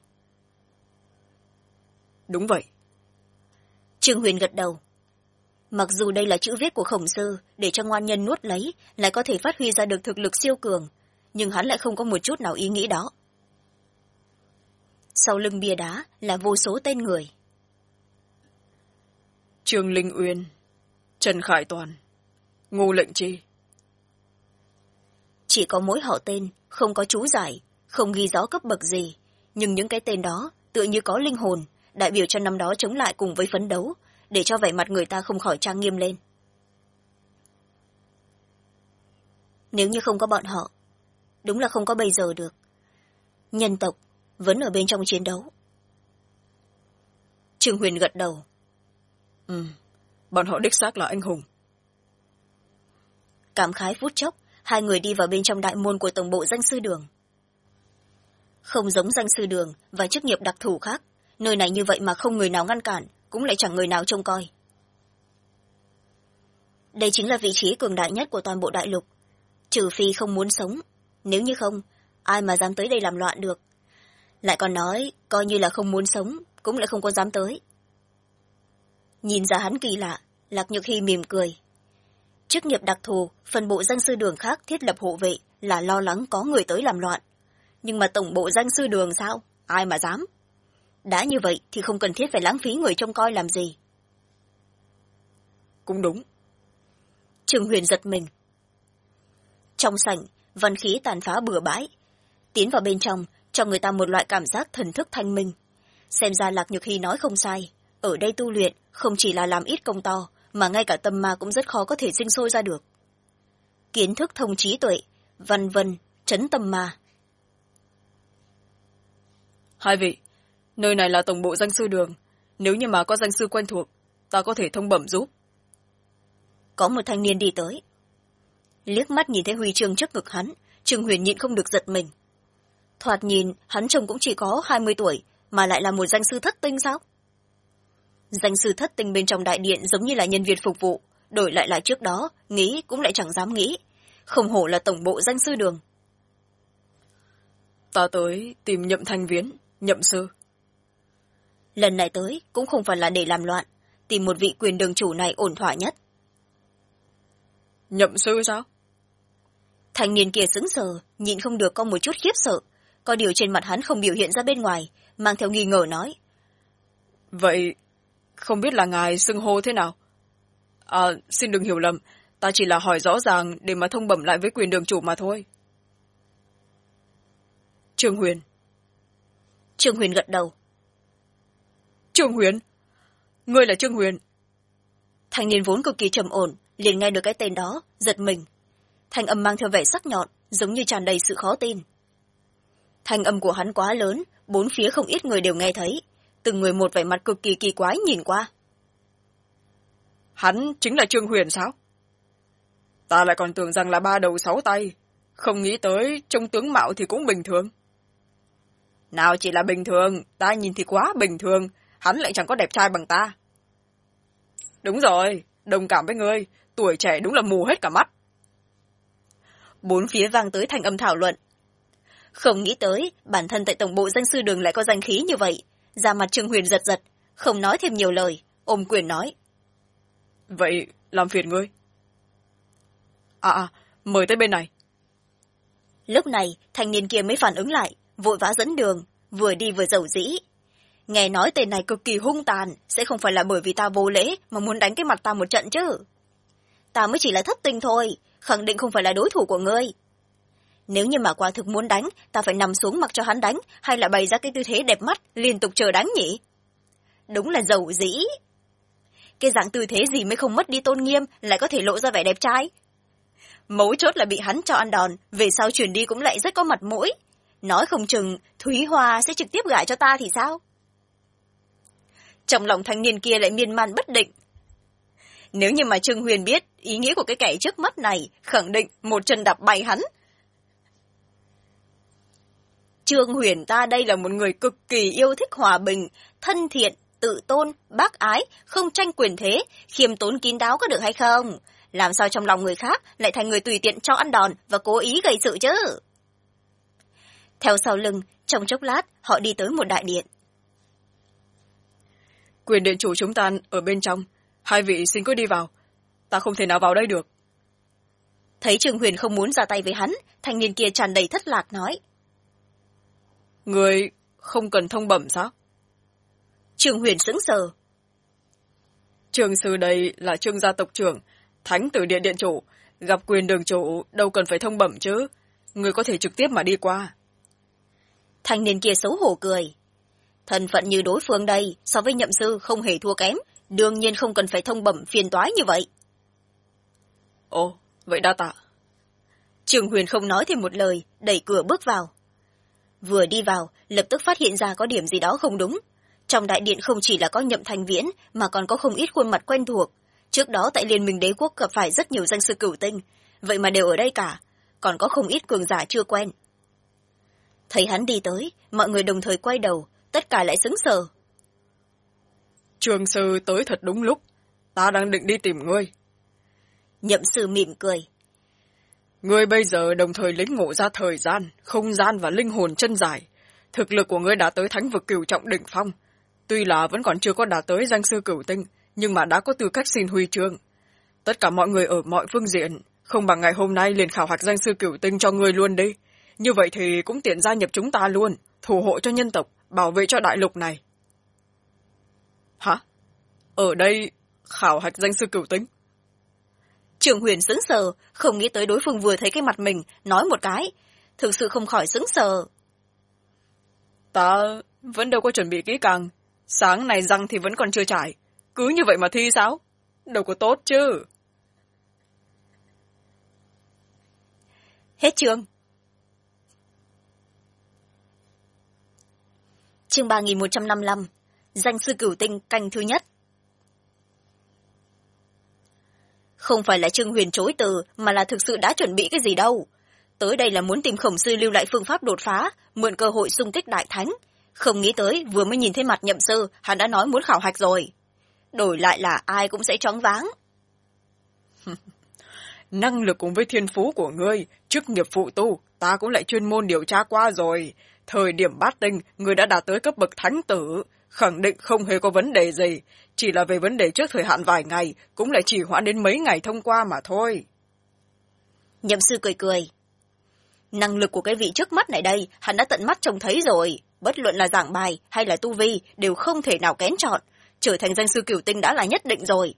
Đúng vậy. Trương Huyền gật đầu. Mặc dù đây là chữ viết của Khổng Sư, để cho ngoan nhân nuốt lấy, lại có thể phát huy ra được thực lực siêu cường, nhưng hắn lại không có một chút nào ý nghĩ đó. Sau lưng bia đá là vô số tên người. Trương Linh Uyên, Trần Khải Toàn, Ngô Lệnh Chi. Chỉ có mỗi họ tên, không có chú giải, không ghi rõ cấp bậc gì, nhưng những cái tên đó tựa như có linh hồn, đại biểu cho năm đó chống lại cùng với phấn đấu, để cho vẻ mặt người ta không khỏi trang nghiêm lên. Nếu như không có bọn họ, đúng là không có bây giờ được. Nhân tộc vẫn ở bên trong chiến đấu. Trương Huyền gật đầu. Bọn họ đích xác là anh hùng. Cảm khái phút chốc, hai người đi vào bên trong đại môn của tổng bộ danh sư đường. Không giống danh sư đường và chức nghiệp đặc thù khác, nơi này như vậy mà không người nào ngăn cản, cũng lại chẳng người nào trông coi. Đây chính là vị trí cường đại nhất của toàn bộ đại lục, trừ phi không muốn sống, nếu như không, ai mà dám tới đây làm loạn được. Lại còn nói, coi như là không muốn sống, cũng lại không có dám tới. Nhìn ra hắn kỳ lạ, Lạc Nhược Hy mỉm cười. Chức nghiệp đặc thù, phần bộ danh sư đường khác thiết lập hộ vệ là lo lắng có người tới làm loạn. Nhưng mà tổng bộ danh sư đường sao? Ai mà dám? Đã như vậy thì không cần thiết phải lãng phí người trông coi làm gì. Cũng đúng. Trương Huyền giật mình. Trong sảnh, văn khí tàn phá bừa bãi. Tiến vào bên trong, cho người ta một loại cảm giác thần thức thanh minh. Xem ra Lạc Nhược Hy nói không sai. Ở đây tu luyện không chỉ là làm ít công to, mà ngay cả tâm ma cũng rất khó có thể sinh sôi ra được. Kiến thức thông trí tuệ, văn vân, trấn tâm ma. Hai vị, nơi này là tổng bộ danh sư đường. Nếu như mà có danh sư quen thuộc, ta có thể thông bẩm giúp. Có một thanh niên đi tới. Liếc mắt nhìn thấy huy chương trước ngực hắn, Trương Huyền nhịn không được giật mình. Thoạt nhìn, hắn trông cũng chỉ có 20 tuổi, mà lại là một danh sư thất tinh sao? Danh sư thất tinh bên trong đại điện giống như là nhân viên phục vụ, đổi lại là trước đó, nghĩ cũng lại chẳng dám nghĩ. Không hổ là tổng bộ danh sư đường. Ta tới tìm Nhậm Thanh Viễn, Nhậm sư. Lần này tới cũng không phải là để làm loạn, tìm một vị quyền đường chủ này ổn thỏa nhất. Nhậm sư sao? Thanh niên kia sững sờ, nhịn không được có một chút khiếp sợ, có điều trên mặt hắn không biểu hiện ra bên ngoài, mang theo nghi ngờ nói. Vậy, không biết là ngài xưng hô thế nào? Xin đừng hiểu lầm, ta chỉ là hỏi rõ ràng để mà thông bẩm lại với quyền đường chủ mà thôi. Trương Huyền. Trương Huyền gật đầu. Trương Huyền? Ngươi là Trương Huyền? Thanh niên vốn cực kỳ trầm ổn, liền nghe được cái tên đó, giật mình. Thanh âm mang theo vẻ sắc nhọn, giống như tràn đầy sự khó tin. Thanh âm của hắn quá lớn, bốn phía không ít người đều nghe thấy, từng người một vẻ mặt cực kỳ kỳ quái nhìn qua. Hắn chính là Trương Huyền sao? Ta lại còn tưởng rằng là 3 đầu 6 tay, không nghĩ tới trông tướng mạo thì cũng bình thường. Nào chỉ là bình thường, ta nhìn thì quá bình thường, hắn lại chẳng có đẹp trai bằng ta. Đúng rồi, đồng cảm với ngươi, tuổi trẻ đúng là mù hết cả mắt. Bốn phía vang tới thành âm thảo luận. Không nghĩ tới, bản thân tại tổng bộ danh sư đường lại có danh khí như vậy. Da mặt Trương Huyền giật giật, không nói thêm nhiều lời, ôm quyền nói. Vậy, làm phiền ngươi. Mời tới bên này. Lúc này, thanh niên kia mới phản ứng lại, vội vã dẫn đường, vừa đi vừa dầu dĩ. Nghe nói tên này cực kỳ hung tàn, sẽ không phải là bởi vì ta vô lễ mà muốn đánh cái mặt ta một trận chứ. Ta mới chỉ là thất tinh thôi, khẳng định không phải là đối thủ của ngươi. Nếu như mà quả thực muốn đánh, ta phải nằm xuống mặc cho hắn đánh, hay là bày ra cái tư thế đẹp mắt, liên tục chờ đánh nhỉ? Đúng là dầu dĩ. Cái dạng tư thế gì mới không mất đi tôn nghiêm, lại có thể lộ ra vẻ đẹp trai? Mấu chốt là bị hắn cho ăn đòn, về sau chuyển đi cũng lại rất có mặt mũi. Nói không chừng, Thúy Hoa sẽ trực tiếp gả cho ta thì sao? Trong lòng thanh niên kia lại miên man bất định. Nếu như mà Trương Huyền biết ý nghĩa của cái kẻ trước mắt này, khẳng định một chân đạp bay hắn. Trương Huyền ta đây là một người cực kỳ yêu thích hòa bình, thân thiện, tự tôn, bác ái, không tranh quyền thế, khiêm tốn kín đáo có được hay không? Làm sao trong lòng người khác lại thành người tùy tiện cho ăn đòn và cố ý gây sự chứ? Theo sau lưng, trong chốc lát, họ đi tới một đại điện. Quyền điện chủ chúng ta ở bên trong, hai vị xin cứ đi vào. Ta không thể nào vào đây được. Thấy Trương Huyền không muốn ra tay với hắn, thanh niên kia tràn đầy thất lạc nói. Người không cần thông bẩm sao? Trương Huyền sững sờ. Trương sư đây là Trương gia tộc trưởng, thánh tử điện điện chủ, gặp quyền đường chủ đâu cần phải thông bẩm chứ. Người có thể trực tiếp mà đi qua. Thanh niên kia xấu hổ cười. Thân phận như đối phương đây so với nhậm sư không hề thua kém, đương nhiên không cần phải thông bẩm phiền toái như vậy. Ồ, vậy đa tạ. Trường Huyền không nói thêm một lời, đẩy cửa bước vào. Vừa đi vào, lập tức phát hiện ra có điểm gì đó không đúng. Trong đại điện không chỉ là có Nhậm Thanh Viễn, mà còn có không ít khuôn mặt quen thuộc. Trước đó tại Liên minh Đế quốc gặp phải rất nhiều danh sư cửu tinh, vậy mà đều ở đây cả, còn có không ít cường giả chưa quen. Thấy hắn đi tới, mọi người đồng thời quay đầu, tất cả lại sững sờ. Trường sư tới thật đúng lúc, ta đang định đi tìm ngươi. Nhậm sư mỉm cười. Ngươi bây giờ đồng thời lĩnh ngộ ra thời gian, không gian và linh hồn chân giải. Thực lực của ngươi đã tới thánh vực cửu trọng đỉnh phong. Tuy là vẫn còn chưa có đạt tới danh sư cửu tinh, nhưng mà đã có tư cách xin huy chương. Tất cả mọi người ở mọi phương diện, không bằng ngày hôm nay liền khảo hạch danh sư cửu tinh cho ngươi luôn đi. Như vậy thì cũng tiện gia nhập chúng ta luôn, thủ hộ cho nhân tộc, bảo vệ cho đại lục này. Hả? Ở đây khảo hạch danh sư cửu tinh? Trường Huyền sững sờ, không nghĩ tới đối phương vừa thấy cái mặt mình, nói một cái. Thực sự không khỏi sững sờ. Ta vẫn đâu có chuẩn bị kỹ càng. Sáng này răng thì vẫn còn chưa trải. Cứ như vậy mà thi sao? Đâu có tốt chứ. Hết chương. Chương 3155. Danh sư cửu tinh canh thứ nhất. Không phải là Trương Huyền chối từ, mà là thực sự đã chuẩn bị cái gì đâu. Tới đây là muốn tìm Khổng sư lưu lại phương pháp đột phá, mượn cơ hội xung kích đại thánh. Không nghĩ tới, vừa mới nhìn thấy mặt Nhậm sư, hắn đã nói muốn khảo hạch rồi. Đổi lại là ai cũng sẽ choáng váng. Năng lực cùng với thiên phú của ngươi, chức nghiệp phụ tu, ta cũng lại chuyên môn điều tra qua rồi. Thời điểm bát tinh, ngươi đã đạt tới cấp bậc thánh tử, khẳng định không hề có vấn đề gì. Chỉ là về vấn đề trước thời hạn vài ngày, cũng lại chỉ hoãn đến mấy ngày thông qua mà thôi. Nhậm sư cười cười. Năng lực của cái vị trước mắt này đây, hắn đã tận mắt trông thấy rồi. Bất luận là giảng bài hay là tu vi, đều không thể nào kén chọn. Trở thành danh sư cửu tinh đã là nhất định rồi.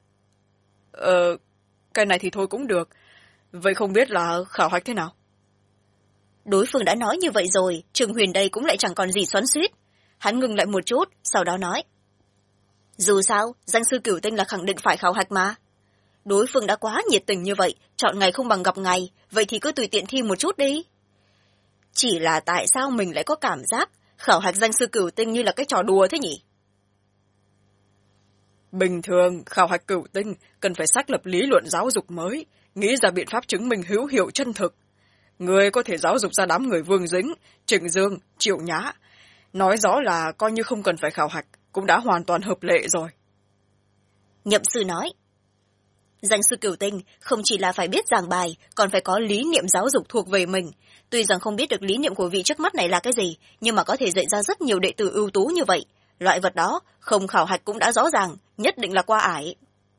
Cái này thì thôi cũng được. Vậy không biết là khảo hạch thế nào? Đối phương đã nói như vậy rồi, Trường Huyền đây cũng lại chẳng còn gì xoắn xuýt. Hắn ngừng lại một chút, sau đó nói. Dù sao, danh sư cửu tinh là khẳng định phải khảo hạch mà. Đối phương đã quá nhiệt tình như vậy, chọn ngày không bằng gặp ngày, vậy thì cứ tùy tiện thi một chút đi. Chỉ là tại sao mình lại có cảm giác khảo hạch danh sư cửu tinh như là cái trò đùa thế nhỉ? Bình thường, khảo hạch cửu tinh cần phải xác lập lý luận giáo dục mới, nghĩ ra biện pháp chứng minh hữu hiệu chân thực. Người có thể giáo dục ra đám người Vương Dính, Trịnh Dương, Triệu Nhã. Nói rõ là coi như không cần phải khảo hạch, cũng đã hoàn toàn hợp lệ rồi. Nhậm sư nói. Danh sư cửu tinh không chỉ là phải biết giảng bài, còn phải có lý niệm giáo dục thuộc về mình. Tuy rằng không biết được lý niệm của vị trước mắt này là cái gì, nhưng mà có thể dạy ra rất nhiều đệ tử ưu tú như vậy. Loại vật đó, không khảo hạch cũng đã rõ ràng, nhất định là qua ải.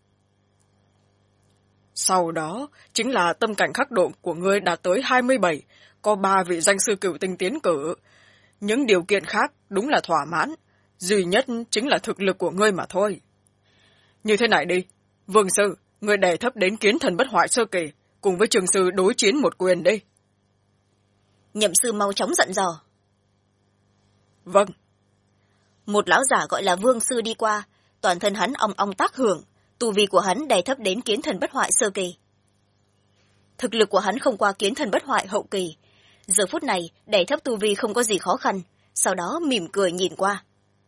Sau đó, chính là tâm cảnh khắc độ của ngươi đạt tới 27, có 3 vị danh sư cửu tinh tiến cử. Những điều kiện khác đúng là thỏa mãn, duy nhất chính là thực lực của ngươi mà thôi. Như thế này đi, Vương sư, ngươi đề thấp đến kiến thần bất hoại sơ kỳ, cùng với Trường sư đối chiến một quyền đi. Nhậm sư mau chóng dặn dò. Vâng. Một lão giả gọi là Vương sư đi qua, toàn thân hắn ong ong tác hưởng, tu vi của hắn đè thấp đến kiến thần bất hoại sơ kỳ. Thực lực của hắn không qua kiến thần bất hoại hậu kỳ. Giờ phút này, đè thấp tu vi không có gì khó khăn, sau đó mỉm cười nhìn qua.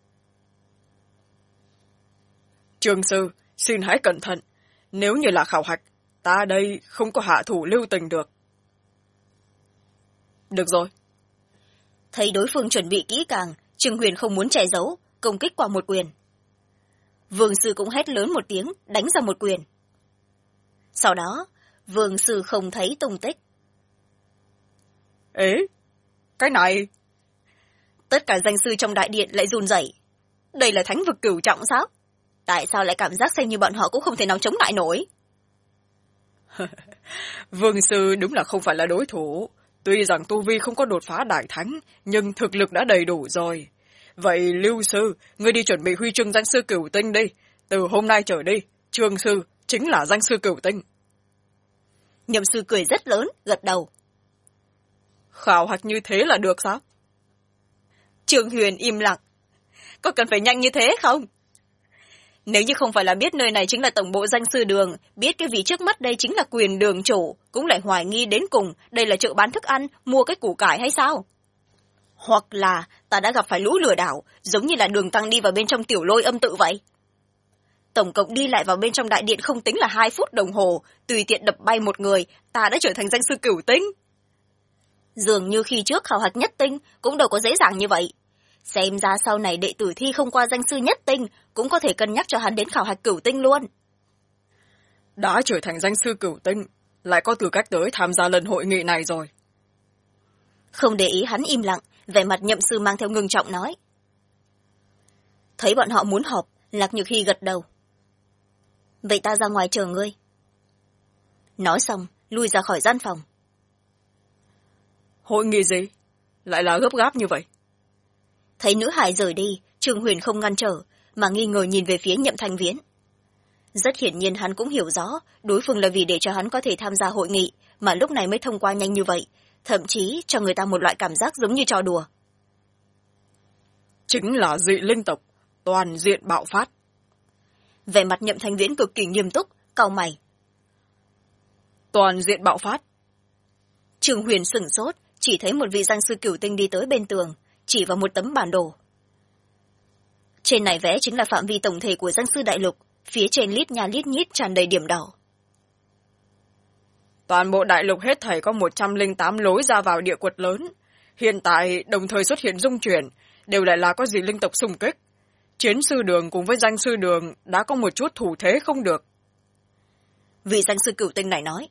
Trường sư, xin hãy cẩn thận. Nếu như là khảo hạch, ta đây không có hạ thủ lưu tình được. Được rồi. Thấy đối phương chuẩn bị kỹ càng, Trương Huyền không muốn che giấu, công kích qua một quyền. Vương sư cũng hét lớn một tiếng, đánh ra một quyền. Sau đó, Vương sư không thấy tung tích. Ế, cái này... Tất cả danh sư trong đại điện lại run rẩy. Đây là thánh vực cửu trọng sao? Tại sao lại cảm giác xem như bọn họ cũng không thể nào chống lại nổi? Vương sư đúng là không phải là đối thủ. Tuy rằng tu vi không có đột phá đại thánh, nhưng thực lực đã đầy đủ rồi. Vậy Lưu sư, ngươi đi chuẩn bị huy chương danh sư cửu tinh đi. Từ hôm nay trở đi, Trương sư chính là danh sư cửu tinh. Nhậm sư cười rất lớn, gật đầu. Khảo hạch như thế là được sao? Trương Huyền im lặng. Có cần phải nhanh như thế không? Nếu như không phải là biết nơi này chính là tổng bộ danh sư đường, biết cái vị trước mắt đây chính là quyền đường chủ, cũng lại hoài nghi đến cùng đây là chợ bán thức ăn, mua cái củ cải hay sao? Hoặc là ta đã gặp phải lũ lừa đảo, giống như là Đường Tăng đi vào bên trong tiểu lôi âm tự vậy. Tổng cộng đi lại vào bên trong đại điện không tính là 2 phút đồng hồ, tùy tiện đập bay một người, ta đã trở thành danh sư cửu tinh. Dường như khi trước khảo hạch nhất tinh cũng đâu có dễ dàng như vậy. Xem ra sau này đệ tử thi không qua danh sư nhất tinh cũng có thể cân nhắc cho hắn đến khảo hạch cửu tinh luôn. Đã trở thành danh sư cửu tinh, lại có tư cách tới tham gia lần hội nghị này rồi. Không để ý hắn im lặng, vẻ mặt Nhậm sư mang theo ngưng trọng nói. Thấy bọn họ muốn họp, Lạc Nhược Hy gật đầu. Vậy ta ra ngoài chờ ngươi. Nói xong, lui ra khỏi gian phòng. Hội nghị gì? Lại là gấp gáp như vậy? Thấy nữ hải rời đi, Trương Huyền không ngăn trở, mà nghi ngờ nhìn về phía Nhậm Thanh Viễn. Rất hiển nhiên hắn cũng hiểu rõ, đối phương là vì để cho hắn có thể tham gia hội nghị, mà lúc này mới thông qua nhanh như vậy, thậm chí cho người ta một loại cảm giác giống như trò đùa. Chính là dị linh tộc, toàn diện bạo phát. Vẻ mặt Nhậm Thanh Viễn cực kỳ nghiêm túc, cau mày. Toàn diện bạo phát. Trương Huyền sửng sốt, chỉ thấy một vị danh sư cửu tinh đi tới bên tường, chỉ vào một tấm bản đồ. Trên này vẽ chính là phạm vi tổng thể của danh sư đại lục, phía trên lít nha lít nhít tràn đầy điểm đỏ. Toàn bộ đại lục hết thảy có 108 lối ra vào địa quật lớn. Hiện tại đồng thời xuất hiện dung chuyển, đều lại là có dị linh tộc xung kích. Chiến sư đường cùng với danh sư đường đã có một chút thủ thế không được. Vị danh sư cửu tinh này nói.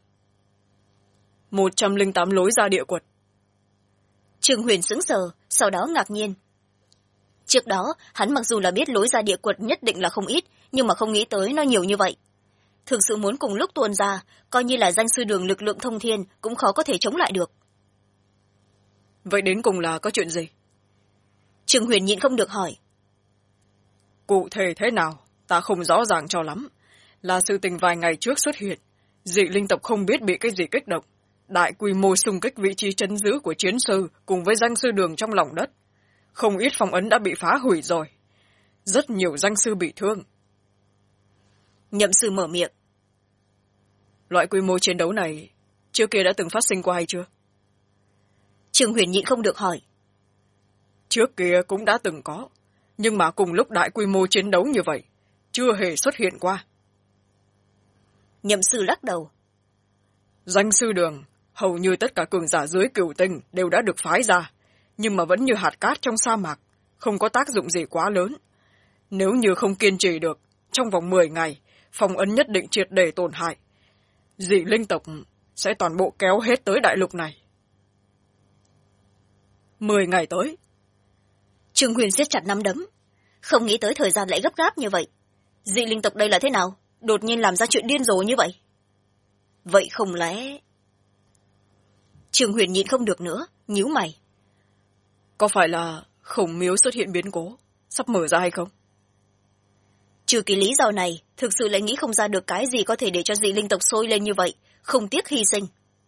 108 lối ra địa quật. Trương Huyền sững sờ, sau đó ngạc nhiên. Trước đó, hắn mặc dù là biết lối ra địa quật nhất định là không ít, nhưng mà không nghĩ tới nó nhiều như vậy. Thực sự muốn cùng lúc tuôn ra, coi như là danh sư đường lực lượng thông thiên cũng khó có thể chống lại được. Vậy đến cùng là có chuyện gì? Trương Huyền nhịn không được hỏi. Cụ thể thế nào, ta không rõ ràng cho lắm. Là sự tình vài ngày trước xuất hiện, dị linh tộc không biết bị cái gì kích động. Đại quy mô xung kích vị trí trấn giữ của chiến sư cùng với danh sư đường trong lòng đất. Không ít phong ấn đã bị phá hủy rồi. Rất nhiều danh sư bị thương. Nhậm sư mở miệng. Loại quy mô chiến đấu này trước kia đã từng phát sinh qua hay chưa? Trương Huyền nhịn không được hỏi. Trước kia cũng đã từng có, nhưng mà cùng lúc đại quy mô chiến đấu như vậy, chưa hề xuất hiện qua. Nhậm sư lắc đầu. Danh sư đường, hầu như tất cả cường giả dưới cửu tinh đều đã được phái ra, nhưng mà vẫn như hạt cát trong sa mạc, không có tác dụng gì quá lớn. Nếu như không kiên trì được, trong vòng 10 ngày, phong ấn nhất định triệt để tổn hại. Dị linh tộc sẽ toàn bộ kéo hết tới đại lục này. 10 ngày tới. Trương Huyền siết chặt nắm đấm. Không nghĩ tới thời gian lại gấp gáp như vậy. Dị linh tộc đây là thế nào? Đột nhiên làm ra chuyện điên rồ như vậy? Vậy không lẽ... Trương Huyền nhịn không được nữa, nhíu mày. Có phải là Khổng Miếu xuất hiện biến cố, sắp mở ra hay không? Trừ cái lý do này, thực sự lại nghĩ không ra được cái gì có thể để cho dị linh tộc sôi lên như vậy, không tiếc hy sinh.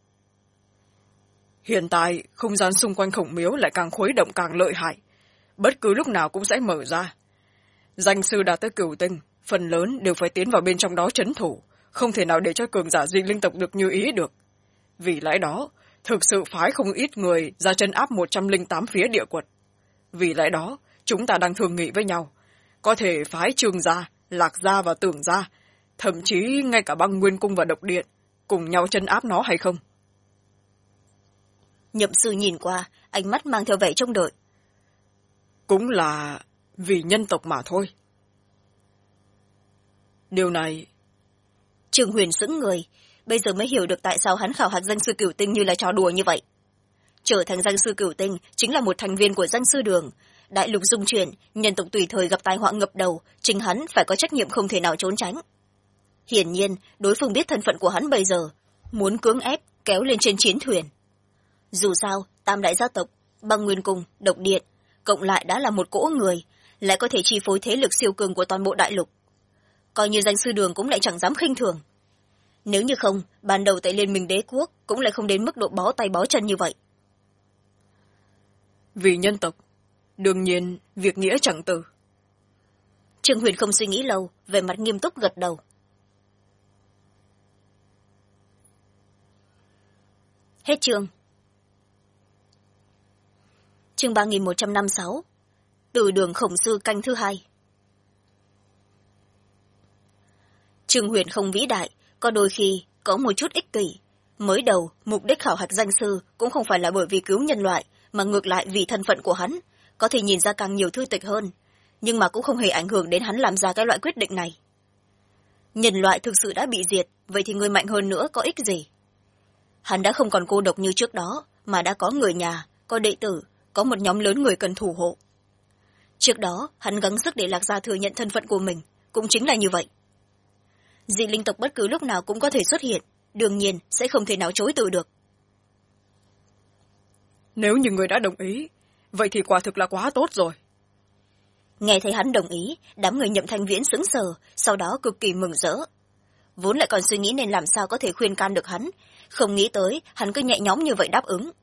Hiện tại, không gian xung quanh Khổng Miếu lại càng khuấy động càng lợi hại. Bất cứ lúc nào cũng sẽ mở ra. Danh sư đạt tới cửu tinh, phần lớn đều phải tiến vào bên trong đó trấn thủ, không thể nào để cho cường giả dị linh tộc được như ý được. Vì lẽ đó, thực sự phái không ít người ra trấn áp 108 phía địa quật. Vì lẽ đó, chúng ta đang thương nghị với nhau. Có thể phái Trương gia, Lạc gia và Tưởng gia, thậm chí ngay cả Băng Nguyên cung và Độc điện, cùng nhau trấn áp nó hay không? Nhậm sư nhìn qua, ánh mắt mang theo vẻ trông đợi. Cũng là vì nhân tộc mà thôi. Điều này... Trương Huyền sững người, bây giờ mới hiểu được tại sao hắn khảo hạch danh sư cửu tinh như là trò đùa như vậy. Trở thành danh sư cửu tinh chính là một thành viên của danh sư đường. Đại lục dung chuyển, nhân tộc tùy thời gặp tai họa ngập đầu, chính hắn phải có trách nhiệm không thể nào trốn tránh. Hiển nhiên, đối phương biết thân phận của hắn bây giờ, muốn cưỡng ép kéo lên trên chiến thuyền. Dù sao, tam đại gia tộc, Băng Nguyên cung, Độc điện, cộng lại đã là một cỗ người, lại có thể chi phối thế lực siêu cường của toàn bộ đại lục. Coi như danh sư đường cũng lại chẳng dám khinh thường. Nếu như không, ban đầu tại Liên minh đế quốc cũng lại không đến mức độ bó tay bó chân như vậy. Vì nhân tộc, đương nhiên việc nghĩa chẳng từ. Trương Huyền không suy nghĩ lâu, về mặt nghiêm túc gật đầu. Hết chương. Chương 3156. Từ đường khổng sư canh thứ hai. Trương Huyền không vĩ đại, có đôi khi có một chút ích kỷ. Mới đầu, mục đích khảo hạch danh sư cũng không phải là bởi vì cứu nhân loại, mà ngược lại vì thân phận của hắn, có thể nhìn ra càng nhiều thư tịch hơn, nhưng mà cũng không hề ảnh hưởng đến hắn làm ra cái loại quyết định này. Nhân loại thực sự đã bị diệt, vậy thì người mạnh hơn nữa có ích gì? Hắn đã không còn cô độc như trước đó, mà đã có người nhà, có đệ tử, có một nhóm lớn người cần thủ hộ. Trước đó, hắn gắng sức để Lạc Gia thừa nhận thân phận của mình, cũng chính là như vậy. Dị linh tộc bất cứ lúc nào cũng có thể xuất hiện, đương nhiên sẽ không thể nào chối từ được. Nếu như người đã đồng ý, vậy thì quả thực là quá tốt rồi. Nghe thấy hắn đồng ý, đám người Nhậm Thanh Viễn sững sờ, sau đó cực kỳ mừng rỡ. Vốn lại còn suy nghĩ nên làm sao có thể khuyên can được hắn, không nghĩ tới hắn cứ nhẹ nhõm như vậy đáp ứng.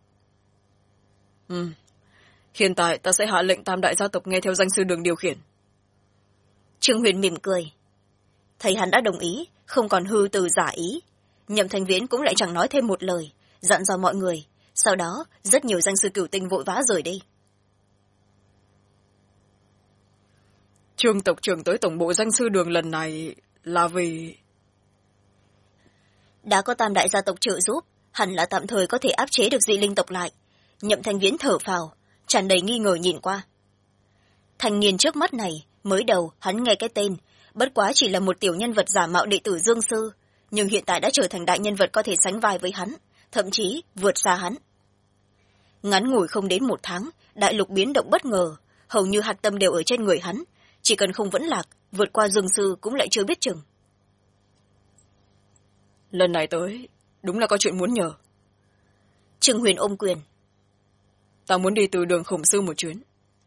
Hiện tại ta sẽ hạ lệnh tam đại gia tộc nghe theo danh sư Đường điều khiển. Trương Huyền mỉm cười. Thấy hắn đã đồng ý, không còn hư từ giả ý. Nhậm Thanh Viễn cũng lại chẳng nói thêm một lời, dặn dò mọi người. Sau đó, rất nhiều danh sư cửu tinh vội vã rời đi. Trương tộc trưởng tới tổng bộ danh sư Đường lần này là vì... Đã có tam đại gia tộc trợ giúp, hẳn là tạm thời có thể áp chế được dị linh tộc lại. Nhậm Thanh Viễn thở phào, tràn đầy nghi ngờ nhìn qua. Thanh niên trước mắt này, mới đầu hắn nghe cái tên, bất quá chỉ là một tiểu nhân vật giả mạo đệ tử Dương Sư, nhưng hiện tại đã trở thành đại nhân vật có thể sánh vai với hắn, thậm chí vượt xa hắn. Ngắn ngủi không đến một tháng, đại lục biến động bất ngờ, hầu như hạt tâm đều ở trên người hắn, chỉ cần không vẫn lạc, vượt qua Dương Sư cũng lại chưa biết chừng. Lần này tới, đúng là có chuyện muốn nhờ. Trương Huyền ôm quyền. Ta muốn đi từ đường khổng sư một chuyến.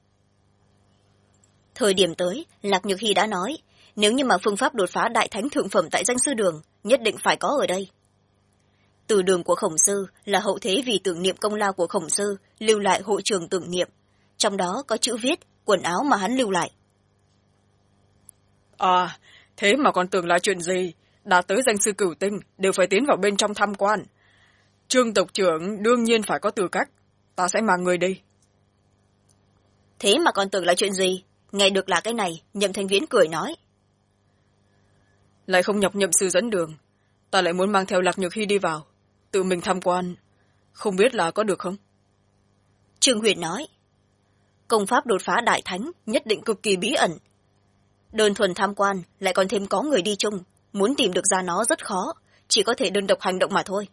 Thời điểm tới, Lạc Nhược Hy đã nói, nếu như mà phương pháp đột phá đại thánh thượng phẩm tại danh sư đường, nhất định phải có ở đây. Từ đường của khổng sư là hậu thế vì tưởng niệm công lao của khổng sư, lưu lại hội trường tưởng niệm. Trong đó có chữ viết, quần áo mà hắn lưu lại. À, thế mà còn tưởng là chuyện gì? Đã tới danh sư cửu tinh, đều phải tiến vào bên trong tham quan. Trương tộc trưởng đương nhiên phải có tư cách. Ta sẽ mang người đi. Thế mà còn tưởng là chuyện gì? Nghe được là cái này, Nhậm Thanh Viễn cười nói. Lại không nhọc Nhậm sư dẫn đường. Ta lại muốn mang theo Lạc Nhược Hy đi vào. Tự mình tham quan. Không biết là có được không? Trương Huyền nói. Công pháp đột phá đại thánh nhất định cực kỳ bí ẩn. Đơn thuần tham quan lại còn thêm có người đi chung. Muốn tìm được ra nó rất khó. Chỉ có thể đơn độc hành động mà thôi.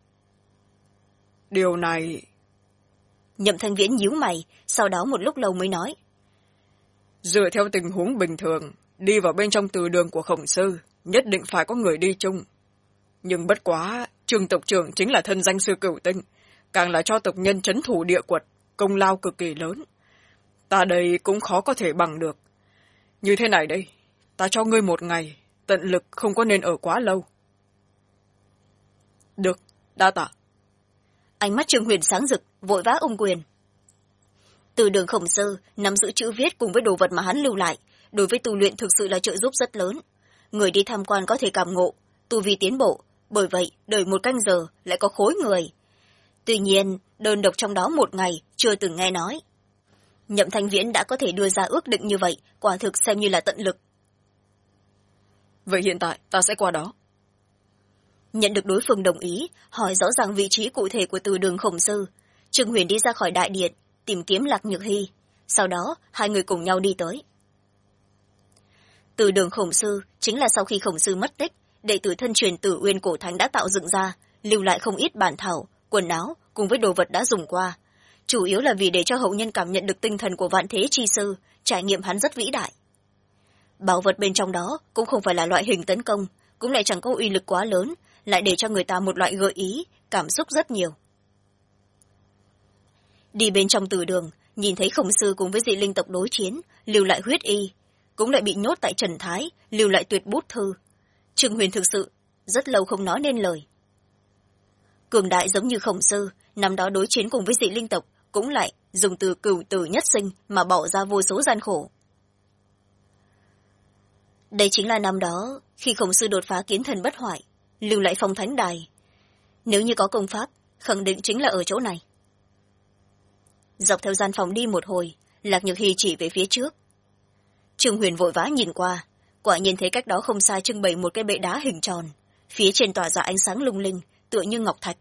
Điều này... Nhậm Thanh Viễn nhíu mày, sau đó một lúc lâu mới nói. Dựa theo tình huống bình thường, đi vào bên trong từ đường của khổng sư, nhất định phải có người đi chung. Nhưng bất quá, Trương tộc trưởng chính là thân danh sư cửu tinh, càng là cho tộc nhân trấn thủ địa quật, công lao cực kỳ lớn. Ta đây cũng khó có thể bằng được. Như thế này đây, ta cho ngươi một ngày, tận lực không có nên ở quá lâu. Được, đa tạ. Ánh mắt Trương Huyền sáng rực, vội vã ôm quyền. Từ đường khổng sư nắm giữ chữ viết cùng với đồ vật mà hắn lưu lại, đối với tu luyện thực sự là trợ giúp rất lớn. Người đi tham quan có thể cảm ngộ, tu vi tiến bộ, bởi vậy đợi một canh giờ lại có khối người. Tuy nhiên, đơn độc trong đó một ngày chưa từng nghe nói. Nhậm Thanh Viễn đã có thể đưa ra ước định như vậy, quả thực xem như là tận lực. Vậy hiện tại ta sẽ qua đó. Nhận được đối phương đồng ý, hỏi rõ ràng vị trí cụ thể của từ đường khổng sư, Trương Huyền đi ra khỏi đại điện, tìm kiếm Lạc Nhược Hy. Sau đó, hai người cùng nhau đi tới. Từ đường khổng sư chính là sau khi khổng sư mất tích, đệ tử thân truyền Tử Uyên cổ thánh đã tạo dựng ra, lưu lại không ít bản thảo, quần áo cùng với đồ vật đã dùng qua. Chủ yếu là vì để cho hậu nhân cảm nhận được tinh thần của vạn thế chi sư, trải nghiệm hắn rất vĩ đại. Bảo vật bên trong đó cũng không phải là loại hình tấn công, cũng lại chẳng có uy lực quá lớn, lại để cho người ta một loại gợi ý, cảm xúc rất nhiều. Đi bên trong từ đường, nhìn thấy khổng sư cùng với dị linh tộc đối chiến, lưu lại huyết y, cũng lại bị nhốt tại trần thái, lưu lại tuyệt bút thư. Trương Huyền thực sự rất lâu không nói nên lời. Cường đại giống như khổng sư, năm đó đối chiến cùng với dị linh tộc cũng lại dùng từ cửu tử nhất sinh mà bỏ ra vô số gian khổ. Đây chính là năm đó khi khổng sư đột phá kiến thần bất hoại, lưu lại phong thánh đài. Nếu như có công pháp, khẳng định chính là ở chỗ này. Dọc theo gian phòng đi một hồi, Lạc Nhược Hy chỉ về phía trước. Trương Huyền vội vã nhìn qua, quả nhiên thấy cách đó không xa trưng bày một cái bệ đá hình tròn, phía trên tỏa ra ánh sáng lung linh, tựa như ngọc thạch.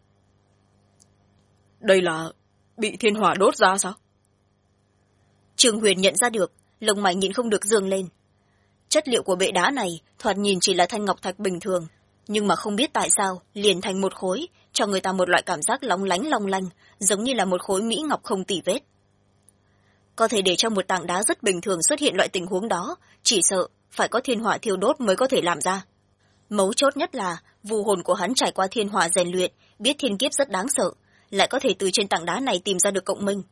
Đây là bị thiên hỏa đốt ra sao? Trương Huyền nhận ra được, lông mày nhịn không được dương lên. Chất liệu của bệ đá này thoạt nhìn chỉ là thanh ngọc thạch bình thường, nhưng mà không biết tại sao liền thành một khối, cho người ta một loại cảm giác lóng lánh long lanh, giống như là một khối mỹ ngọc không tì vết. Có thể để cho một tảng đá rất bình thường xuất hiện loại tình huống đó, chỉ sợ phải có thiên hỏa thiêu đốt mới có thể làm ra. Mấu chốt nhất là vù hồn của hắn trải qua thiên hỏa rèn luyện, biết thiên kiếp rất đáng sợ, lại có thể từ trên tảng đá này tìm ra được cộng minh.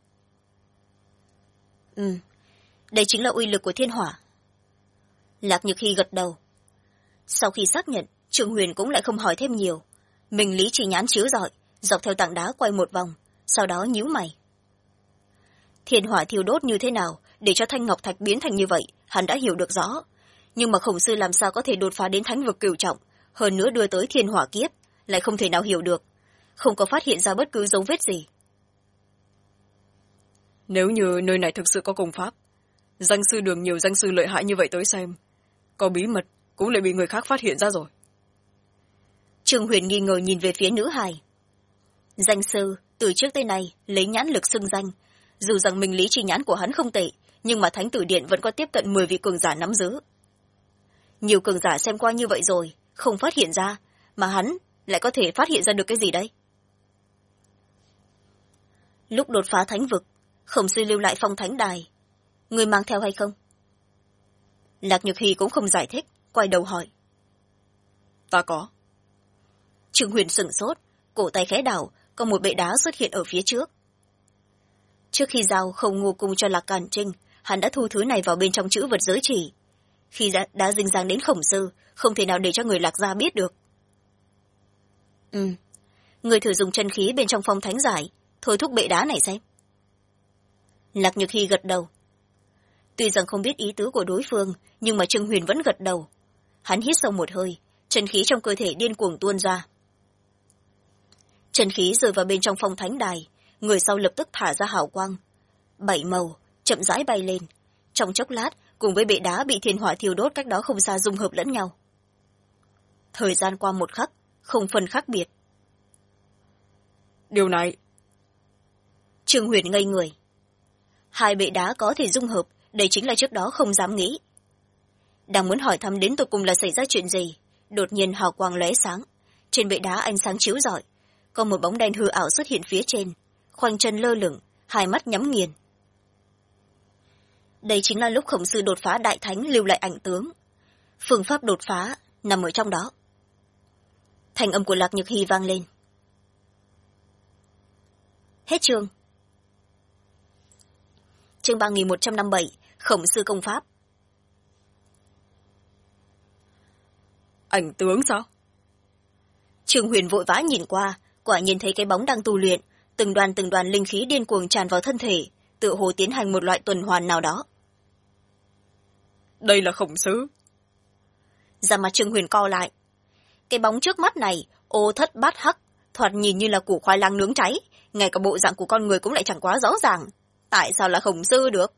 Đây chính là uy lực của thiên hỏa. Lạc Nhược Hy gật đầu. Sau khi xác nhận, Trương Huyền cũng lại không hỏi thêm nhiều. Mình lý trí nhãn chiếu rọi, dọc theo tảng đá quay một vòng, sau đó nhíu mày. Thiên hỏa thiêu đốt như thế nào để cho thanh ngọc thạch biến thành như vậy, hắn đã hiểu được rõ. Nhưng mà khổng sư làm sao có thể đột phá đến thánh vực cửu trọng, hơn nữa đưa tới thiên hỏa kiếp, lại không thể nào hiểu được, không có phát hiện ra bất cứ dấu vết gì. Nếu như nơi này thực sự có công pháp, danh sư đường nhiều danh sư lợi hại như vậy tới xem, có bí mật cũng lại bị người khác phát hiện ra rồi. Trương Huyền nghi ngờ nhìn về phía nữ hài. Danh sư từ trước tới nay lấy nhãn lực xưng danh, dù rằng mình lý trí nhãn của hắn không tệ, nhưng mà thánh tử điện vẫn có tiếp cận 10 vị cường giả nắm giữ. Nhiều cường giả xem qua như vậy rồi, không phát hiện ra, mà hắn lại có thể phát hiện ra được cái gì đấy? Lúc đột phá thánh vực, khổng sư lưu lại phong thánh đài, người mang theo hay không? Lạc Nhược Hy cũng không giải thích, quay đầu hỏi. Ta có. Trương Huyền sửng sốt, cổ tay khẽ đảo, có một bệ đá xuất hiện ở phía trước. Trước khi giao không ngô cung cho Lạc Càn Trinh, hắn đã thu thứ này vào bên trong chữ vật giới chỉ. Khi đã dính dáng đến khổng sư, không thể nào để cho người Lạc gia biết được. Người thử dùng chân khí bên trong phong thánh giải, thôi thúc bệ đá này xem. Lạc Nhược Hy gật đầu. Tuy rằng không biết ý tứ của đối phương, nhưng mà Trương Huyền vẫn gật đầu. Hắn hít sâu một hơi, chân khí trong cơ thể điên cuồng tuôn ra. Chân khí rơi vào bên trong phong thánh đài, người sau lập tức thả ra hào quang. 7 màu chậm rãi bay lên, trong chốc lát cùng với bệ đá bị thiên hỏa thiêu đốt cách đó không xa dung hợp lẫn nhau. Thời gian qua một khắc, không phân khác biệt. Điều này... Trương Huyền ngây người. Hai bệ đá có thể dung hợp, đây chính là trước đó không dám nghĩ. Đang muốn hỏi thăm đến tột cùng là xảy ra chuyện gì, đột nhiên hào quang lóe sáng, trên bệ đá ánh sáng chiếu rọi, có một bóng đen hư ảo xuất hiện phía trên, khoanh chân lơ lửng, hai mắt nhắm nghiền. Đây chính là lúc khổng sư đột phá đại thánh lưu lại ảnh tướng. Phương pháp đột phá nằm ở trong đó. Thanh âm của Lạc Nhược Hy vang lên. Hết chương. Chương 3157, khổng sư công pháp. Ảnh tướng sao? Trương Huyền vội vã nhìn qua, quả nhiên thấy cái bóng đang tu luyện, từng đoàn linh khí điên cuồng tràn vào thân thể, tựa hồ tiến hành một loại tuần hoàn nào đó. Đây là khổng sư. Da mặt Trương Huyền co lại. Cái bóng trước mắt này, ô thất bát hắc, thoạt nhìn như là củ khoai lang nướng cháy, ngay cả bộ dạng của con người cũng lại chẳng quá rõ ràng. Tại sao là khổng sư được?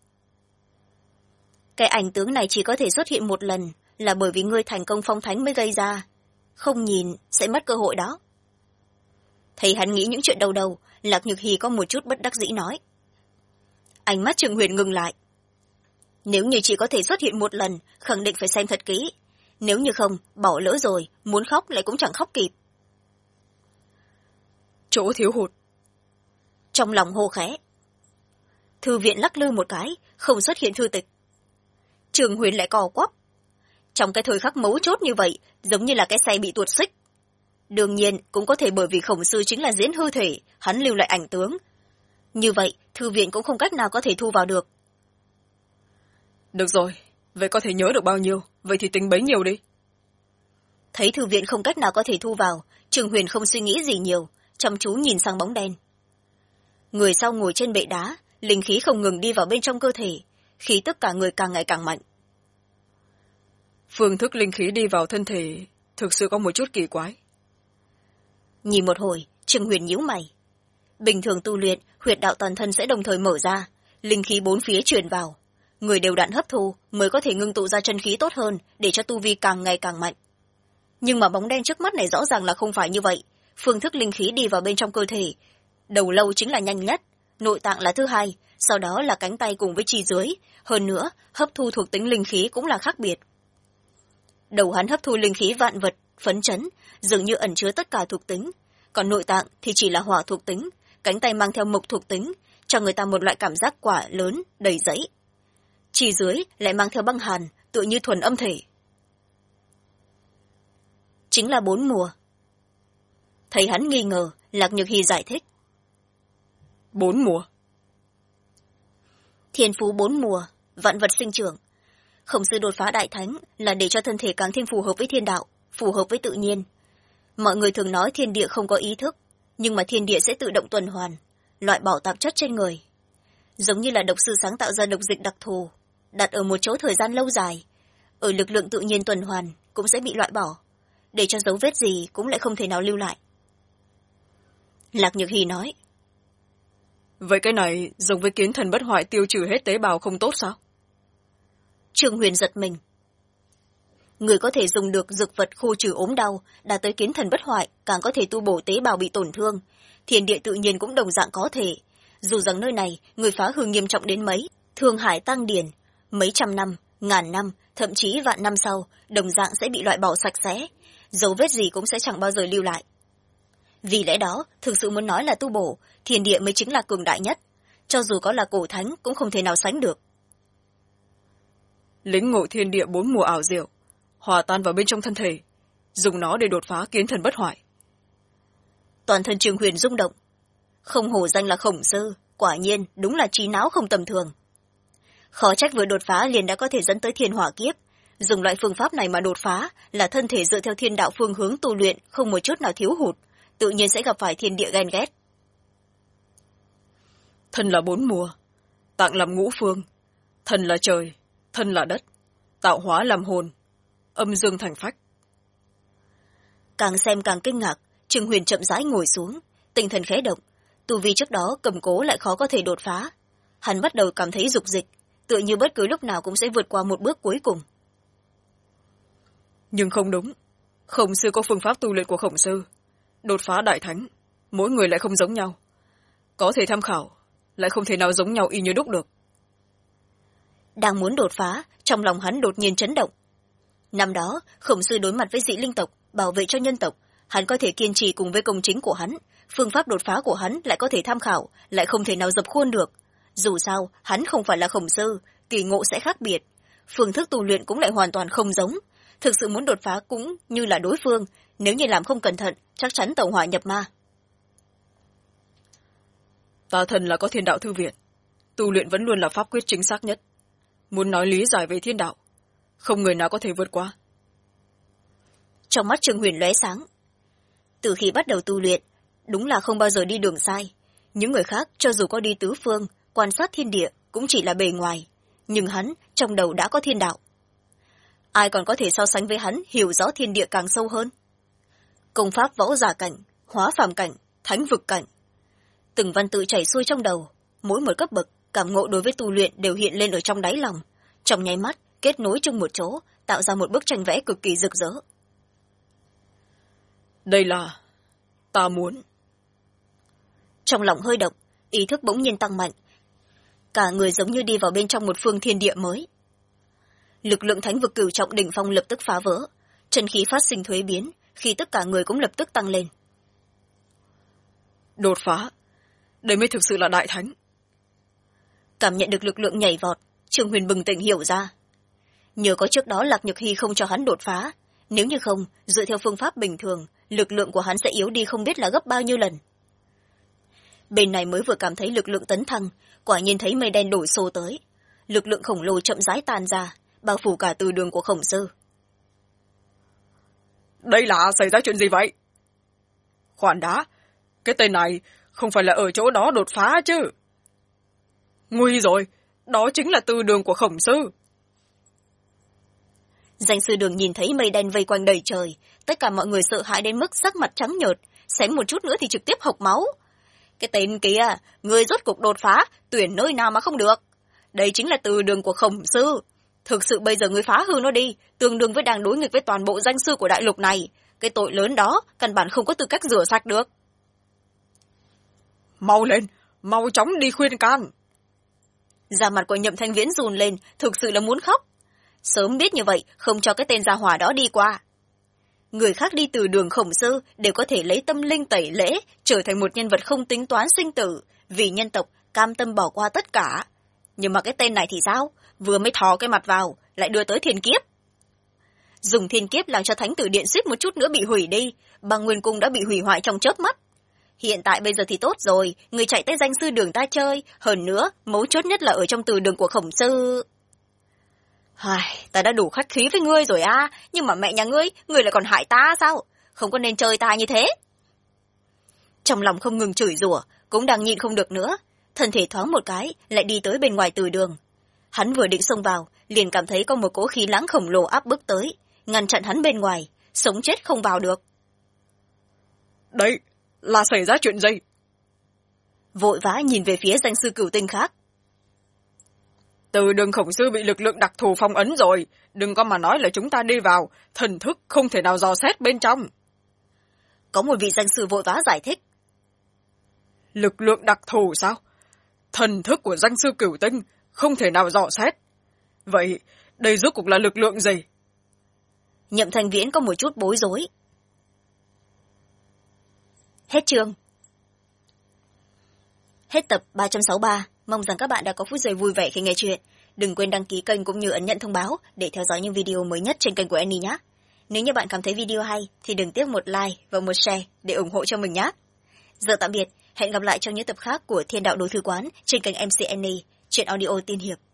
Cái ảnh tướng này chỉ có thể xuất hiện một lần, là bởi vì ngươi thành công phong thánh mới gây ra. Không nhìn, sẽ mất cơ hội đó. Thấy hắn nghĩ những chuyện đầu, Lạc Nhược Hy có một chút bất đắc dĩ nói. Ánh mắt Trương Huyền ngừng lại. Nếu như chỉ có thể xuất hiện một lần, khẳng định phải xem thật kỹ. Nếu như không, bỏ lỡ rồi, muốn khóc lại cũng chẳng khóc kịp. Chỗ thiếu hụt. Trong lòng hô khẽ. Thư viện lắc lư một cái, không xuất hiện thư tịch. Trương Huyền lại cò quắp. Trong cái thời khắc mấu chốt như vậy, giống như là cái xe bị tuột xích. Đương nhiên, cũng có thể bởi vì khổng sư chính là diễn hư thể, hắn lưu lại ảnh tướng. Như vậy, thư viện cũng không cách nào có thể thu vào được. Được rồi, vậy có thể nhớ được bao nhiêu, vậy thì tính bấy nhiêu đi. Thấy thư viện không cách nào có thể thu vào, Trương Huyền không suy nghĩ gì nhiều, chăm chú nhìn sang bóng đen. người sau ngồi trên bệ đá, linh khí không ngừng đi vào bên trong cơ thể, khí tức cả người càng ngày càng mạnh. Phương thức linh khí đi vào thân thể thực sự có một chút kỳ quái. Nhìn một hồi, Trương Huyền nhíu mày. Bình thường tu luyện, huyệt đạo toàn thân sẽ đồng thời mở ra, linh khí bốn phía truyền vào, người đều đặn hấp thu mới có thể ngưng tụ ra chân khí tốt hơn, để cho tu vi càng ngày càng mạnh. Nhưng mà bóng đen trước mắt này rõ ràng là không phải như vậy. Phương thức linh khí đi vào bên trong cơ thể, đầu lâu chính là nhanh nhất, nội tạng là thứ hai, sau đó là cánh tay cùng với chi dưới, hơn nữa hấp thu thuộc tính linh khí cũng là khác biệt. Đầu hắn hấp thu linh khí vạn vật phấn chấn, dường như ẩn chứa tất cả thuộc tính, còn nội tạng thì chỉ là hỏa thuộc tính, cánh tay mang theo mộc thuộc tính, cho người ta một loại cảm giác quả lớn đầy dẫy. Chi dưới lại mang theo băng hàn, tựa như thuần âm thể. Chính là 4 mùa. Thấy hắn nghi ngờ, Lạc Nhược Hy giải thích. 4 mùa? Thiên phú 4 mùa, vạn vật sinh trưởng. Khổng sư đột phá đại thánh là để cho thân thể càng thêm phù hợp với thiên đạo, phù hợp với tự nhiên. Mọi người thường nói thiên địa không có ý thức, nhưng mà thiên địa sẽ tự động tuần hoàn, loại bỏ tạp chất trên người. Giống như là độc sư sáng tạo ra độc dịch đặc thù, đặt ở một chỗ thời gian lâu dài, ở lực lượng tự nhiên tuần hoàn cũng sẽ bị loại bỏ, để cho dấu vết gì cũng lại không thể nào lưu lại. Lạc Nhược Hy nói. Vậy cái này giống với kiến thần bất hoại tiêu trừ hết tế bào không tốt sao? Trương Huyền giật mình. Người có thể dùng được dược vật khu trừ ốm đau, đạt tới kiến thần bất hoại, càng có thể tu bổ tế bào bị tổn thương. Thiên địa tự nhiên cũng đồng dạng có thể. Dù rằng nơi này, người phá hư nghiêm trọng đến mấy, thương hải tăng điển, mấy trăm năm, ngàn năm, thậm chí vạn năm sau, đồng dạng sẽ bị loại bỏ sạch sẽ. Dấu vết gì cũng sẽ chẳng bao giờ lưu lại. Vì lẽ đó, thực sự muốn nói là tu bổ, thiên địa mới chính là cường đại nhất. Cho dù có là cổ thánh cũng không thể nào sánh được. Lĩnh ngộ thiên địa 4 mùa ảo diệu, hòa tan vào bên trong thân thể, dùng nó để đột phá kiến thần bất hoại. Toàn thân Trương Huyền rung động. Không hổ danh là khổng sư, quả nhiên đúng là trí não không tầm thường. Khó trách vừa đột phá liền đã có thể dẫn tới thiên hỏa kiếp. Dùng loại phương pháp này mà đột phá là thân thể dựa theo thiên đạo phương hướng tu luyện không một chút nào thiếu hụt, tự nhiên sẽ gặp phải thiên địa ghen ghét. Thân là 4 mùa, tạng làm ngũ phương, thân là trời, thân là đất, tạo hóa làm hồn, âm dương thành phách. Càng xem càng kinh ngạc, Trương Huyền chậm rãi ngồi xuống, tinh thần khẽ động, tu vi trước đó cầm cố lại khó có thể đột phá. Hắn bắt đầu cảm thấy dục dịch, tựa như bất cứ lúc nào cũng sẽ vượt qua một bước cuối cùng. Nhưng không đúng, khổng sư có phương pháp tu luyện của khổng sư, đột phá đại thánh, mỗi người lại không giống nhau. Có thể tham khảo, lại không thể nào giống nhau y như đúc được. Đang muốn đột phá, trong lòng hắn đột nhiên chấn động. Năm đó, khổng sư đối mặt với dị linh tộc, bảo vệ cho nhân tộc, hắn có thể kiên trì cùng với công chính của hắn, phương pháp đột phá của hắn lại có thể tham khảo, lại không thể nào dập khuôn được. Dù sao, hắn không phải là khổng sư, kỳ ngộ sẽ khác biệt, phương thức tu luyện cũng lại hoàn toàn không giống. Thực sự muốn đột phá cũng như là đối phương, nếu như làm không cẩn thận, chắc chắn tẩu hỏa nhập ma. Ta thần là có thiên đạo thư viện, tu luyện vẫn luôn là pháp quyết chính xác nhất. Muốn nói lý giải về thiên đạo, không người nào có thể vượt qua. Trong mắt Trương Huyền lóe sáng. Từ khi bắt đầu tu luyện, đúng là không bao giờ đi đường sai. Những người khác cho dù có đi tứ phương, quan sát thiên địa cũng chỉ là bề ngoài, nhưng hắn trong đầu đã có thiên đạo. Ai còn có thể so sánh với hắn hiểu rõ thiên địa càng sâu hơn? Công pháp võ giả cảnh, hóa phàm cảnh, thánh vực cảnh. Từng văn tự chảy xuôi trong đầu, mỗi một cấp bậc, cảm ngộ đối với tu luyện đều hiện lên ở trong đáy lòng, trong nháy mắt kết nối chung một chỗ, tạo ra một bức tranh vẽ cực kỳ rực rỡ. Đây là ta muốn. Trong lòng hơi động, ý thức bỗng nhiên tăng mạnh, cả người giống như đi vào bên trong một phương thiên địa mới. Lực lượng thánh vực cửu trọng đỉnh phong lập tức phá vỡ, chân khí phát sinh thuế biến, khi tất cả người cũng lập tức tăng lên. Đột phá, đây mới thực sự là đại thánh. Cảm nhận được lực lượng nhảy vọt, Trương Huyền bừng tỉnh hiểu ra. Nhờ có trước đó Lạc Nhược Hy không cho hắn đột phá, nếu như không, dựa theo phương pháp bình thường, lực lượng của hắn sẽ yếu đi không biết là gấp bao nhiêu lần. Bên này mới vừa cảm thấy lực lượng tấn thăng, quả nhiên thấy mây đen đổ xô tới. Lực lượng khổng lồ chậm rãi tan ra, bao phủ cả từ đường của khổng sư. Đây là xảy ra chuyện gì vậy? Khoan đã, cái tên này không phải là ở chỗ đó đột phá chứ. Nguy rồi, đó chính là từ đường của Khổng sư. Danh sư Đường nhìn thấy mây đen vây quanh đầy trời, tất cả mọi người sợ hãi đến mức sắc mặt trắng nhợt, xém một chút nữa thì trực tiếp hộc máu. Cái tên kia, người rốt cục đột phá, tuyển nơi nào mà không được. Đây chính là từ đường của Khổng sư. Thực sự bây giờ người phá hư nó đi, tương đương với đang đối nghịch với toàn bộ danh sư của đại lục này. Cái tội lớn đó, căn bản không có tư cách rửa sạch được. Mau lên, mau chóng đi khuyên can. Da mặt của Nhậm Thanh Viễn run lên, thực sự là muốn khóc. Sớm biết như vậy, không cho cái tên gia hỏa đó đi qua. Người khác đi từ đường Khổng sư đều có thể lấy tâm linh tẩy lễ, trở thành một nhân vật không tính toán sinh tử, vì nhân tộc cam tâm bỏ qua tất cả. Nhưng mà cái tên này thì sao? Vừa mới thò cái mặt vào, lại đưa tới thiên kiếp. Dùng thiên kiếp làm cho thánh tử điện suýt một chút nữa bị hủy đi, băng nguyên cung đã bị hủy hoại trong chớp mắt. Hiện tại bây giờ thì tốt rồi, người chạy tới danh sư đường ta chơi, hơn nữa, mấu chốt nhất là ở trong từ đường của Khổng sư. Ta đã đủ khách khí với ngươi rồi à, nhưng mà mẹ nhà ngươi lại còn hại ta sao? Không có nên chơi ta như thế. Trong lòng không ngừng chửi rủa, cũng đang nhịn không được nữa, thân thể thoáng một cái, lại đi tới bên ngoài từ đường. Hắn vừa định xông vào, liền cảm thấy có một cỗ khí lãng khổng lồ áp bức tới, ngăn chặn hắn bên ngoài, sống chết không vào được. Đấy, là xảy ra chuyện gì? Vội vã nhìn về phía danh sư Cửu Tinh khác. Từ đường Khổng sư bị lực lượng đặc thù phong ấn rồi, đừng có mà nói là chúng ta đi vào, thần thức không thể nào dò xét bên trong. Có một vị danh sư vội vã giải thích. Lực lượng đặc thù sao? Thần thức của danh sư Cửu Tinh không thể nào dò xét. Vậy, đây rốt cuộc là lực lượng gì? Nhậm Thanh Viễn có một chút bối rối. Hết chương. Hết tập 363. Mong rằng các bạn đã có phút giây vui vẻ khi nghe chuyện. Đừng quên đăng ký kênh cũng như ấn nhận thông báo để theo dõi những video mới nhất trên kênh của Annie nhé. Nếu như bạn cảm thấy video hay thì đừng tiếc một like và một share để ủng hộ cho mình nhé. Giờ tạm biệt, hẹn gặp lại trong những tập khác của Thiên Đạo Đối Thư Quán trên kênh MC Annie, truyện audio tiên hiệp.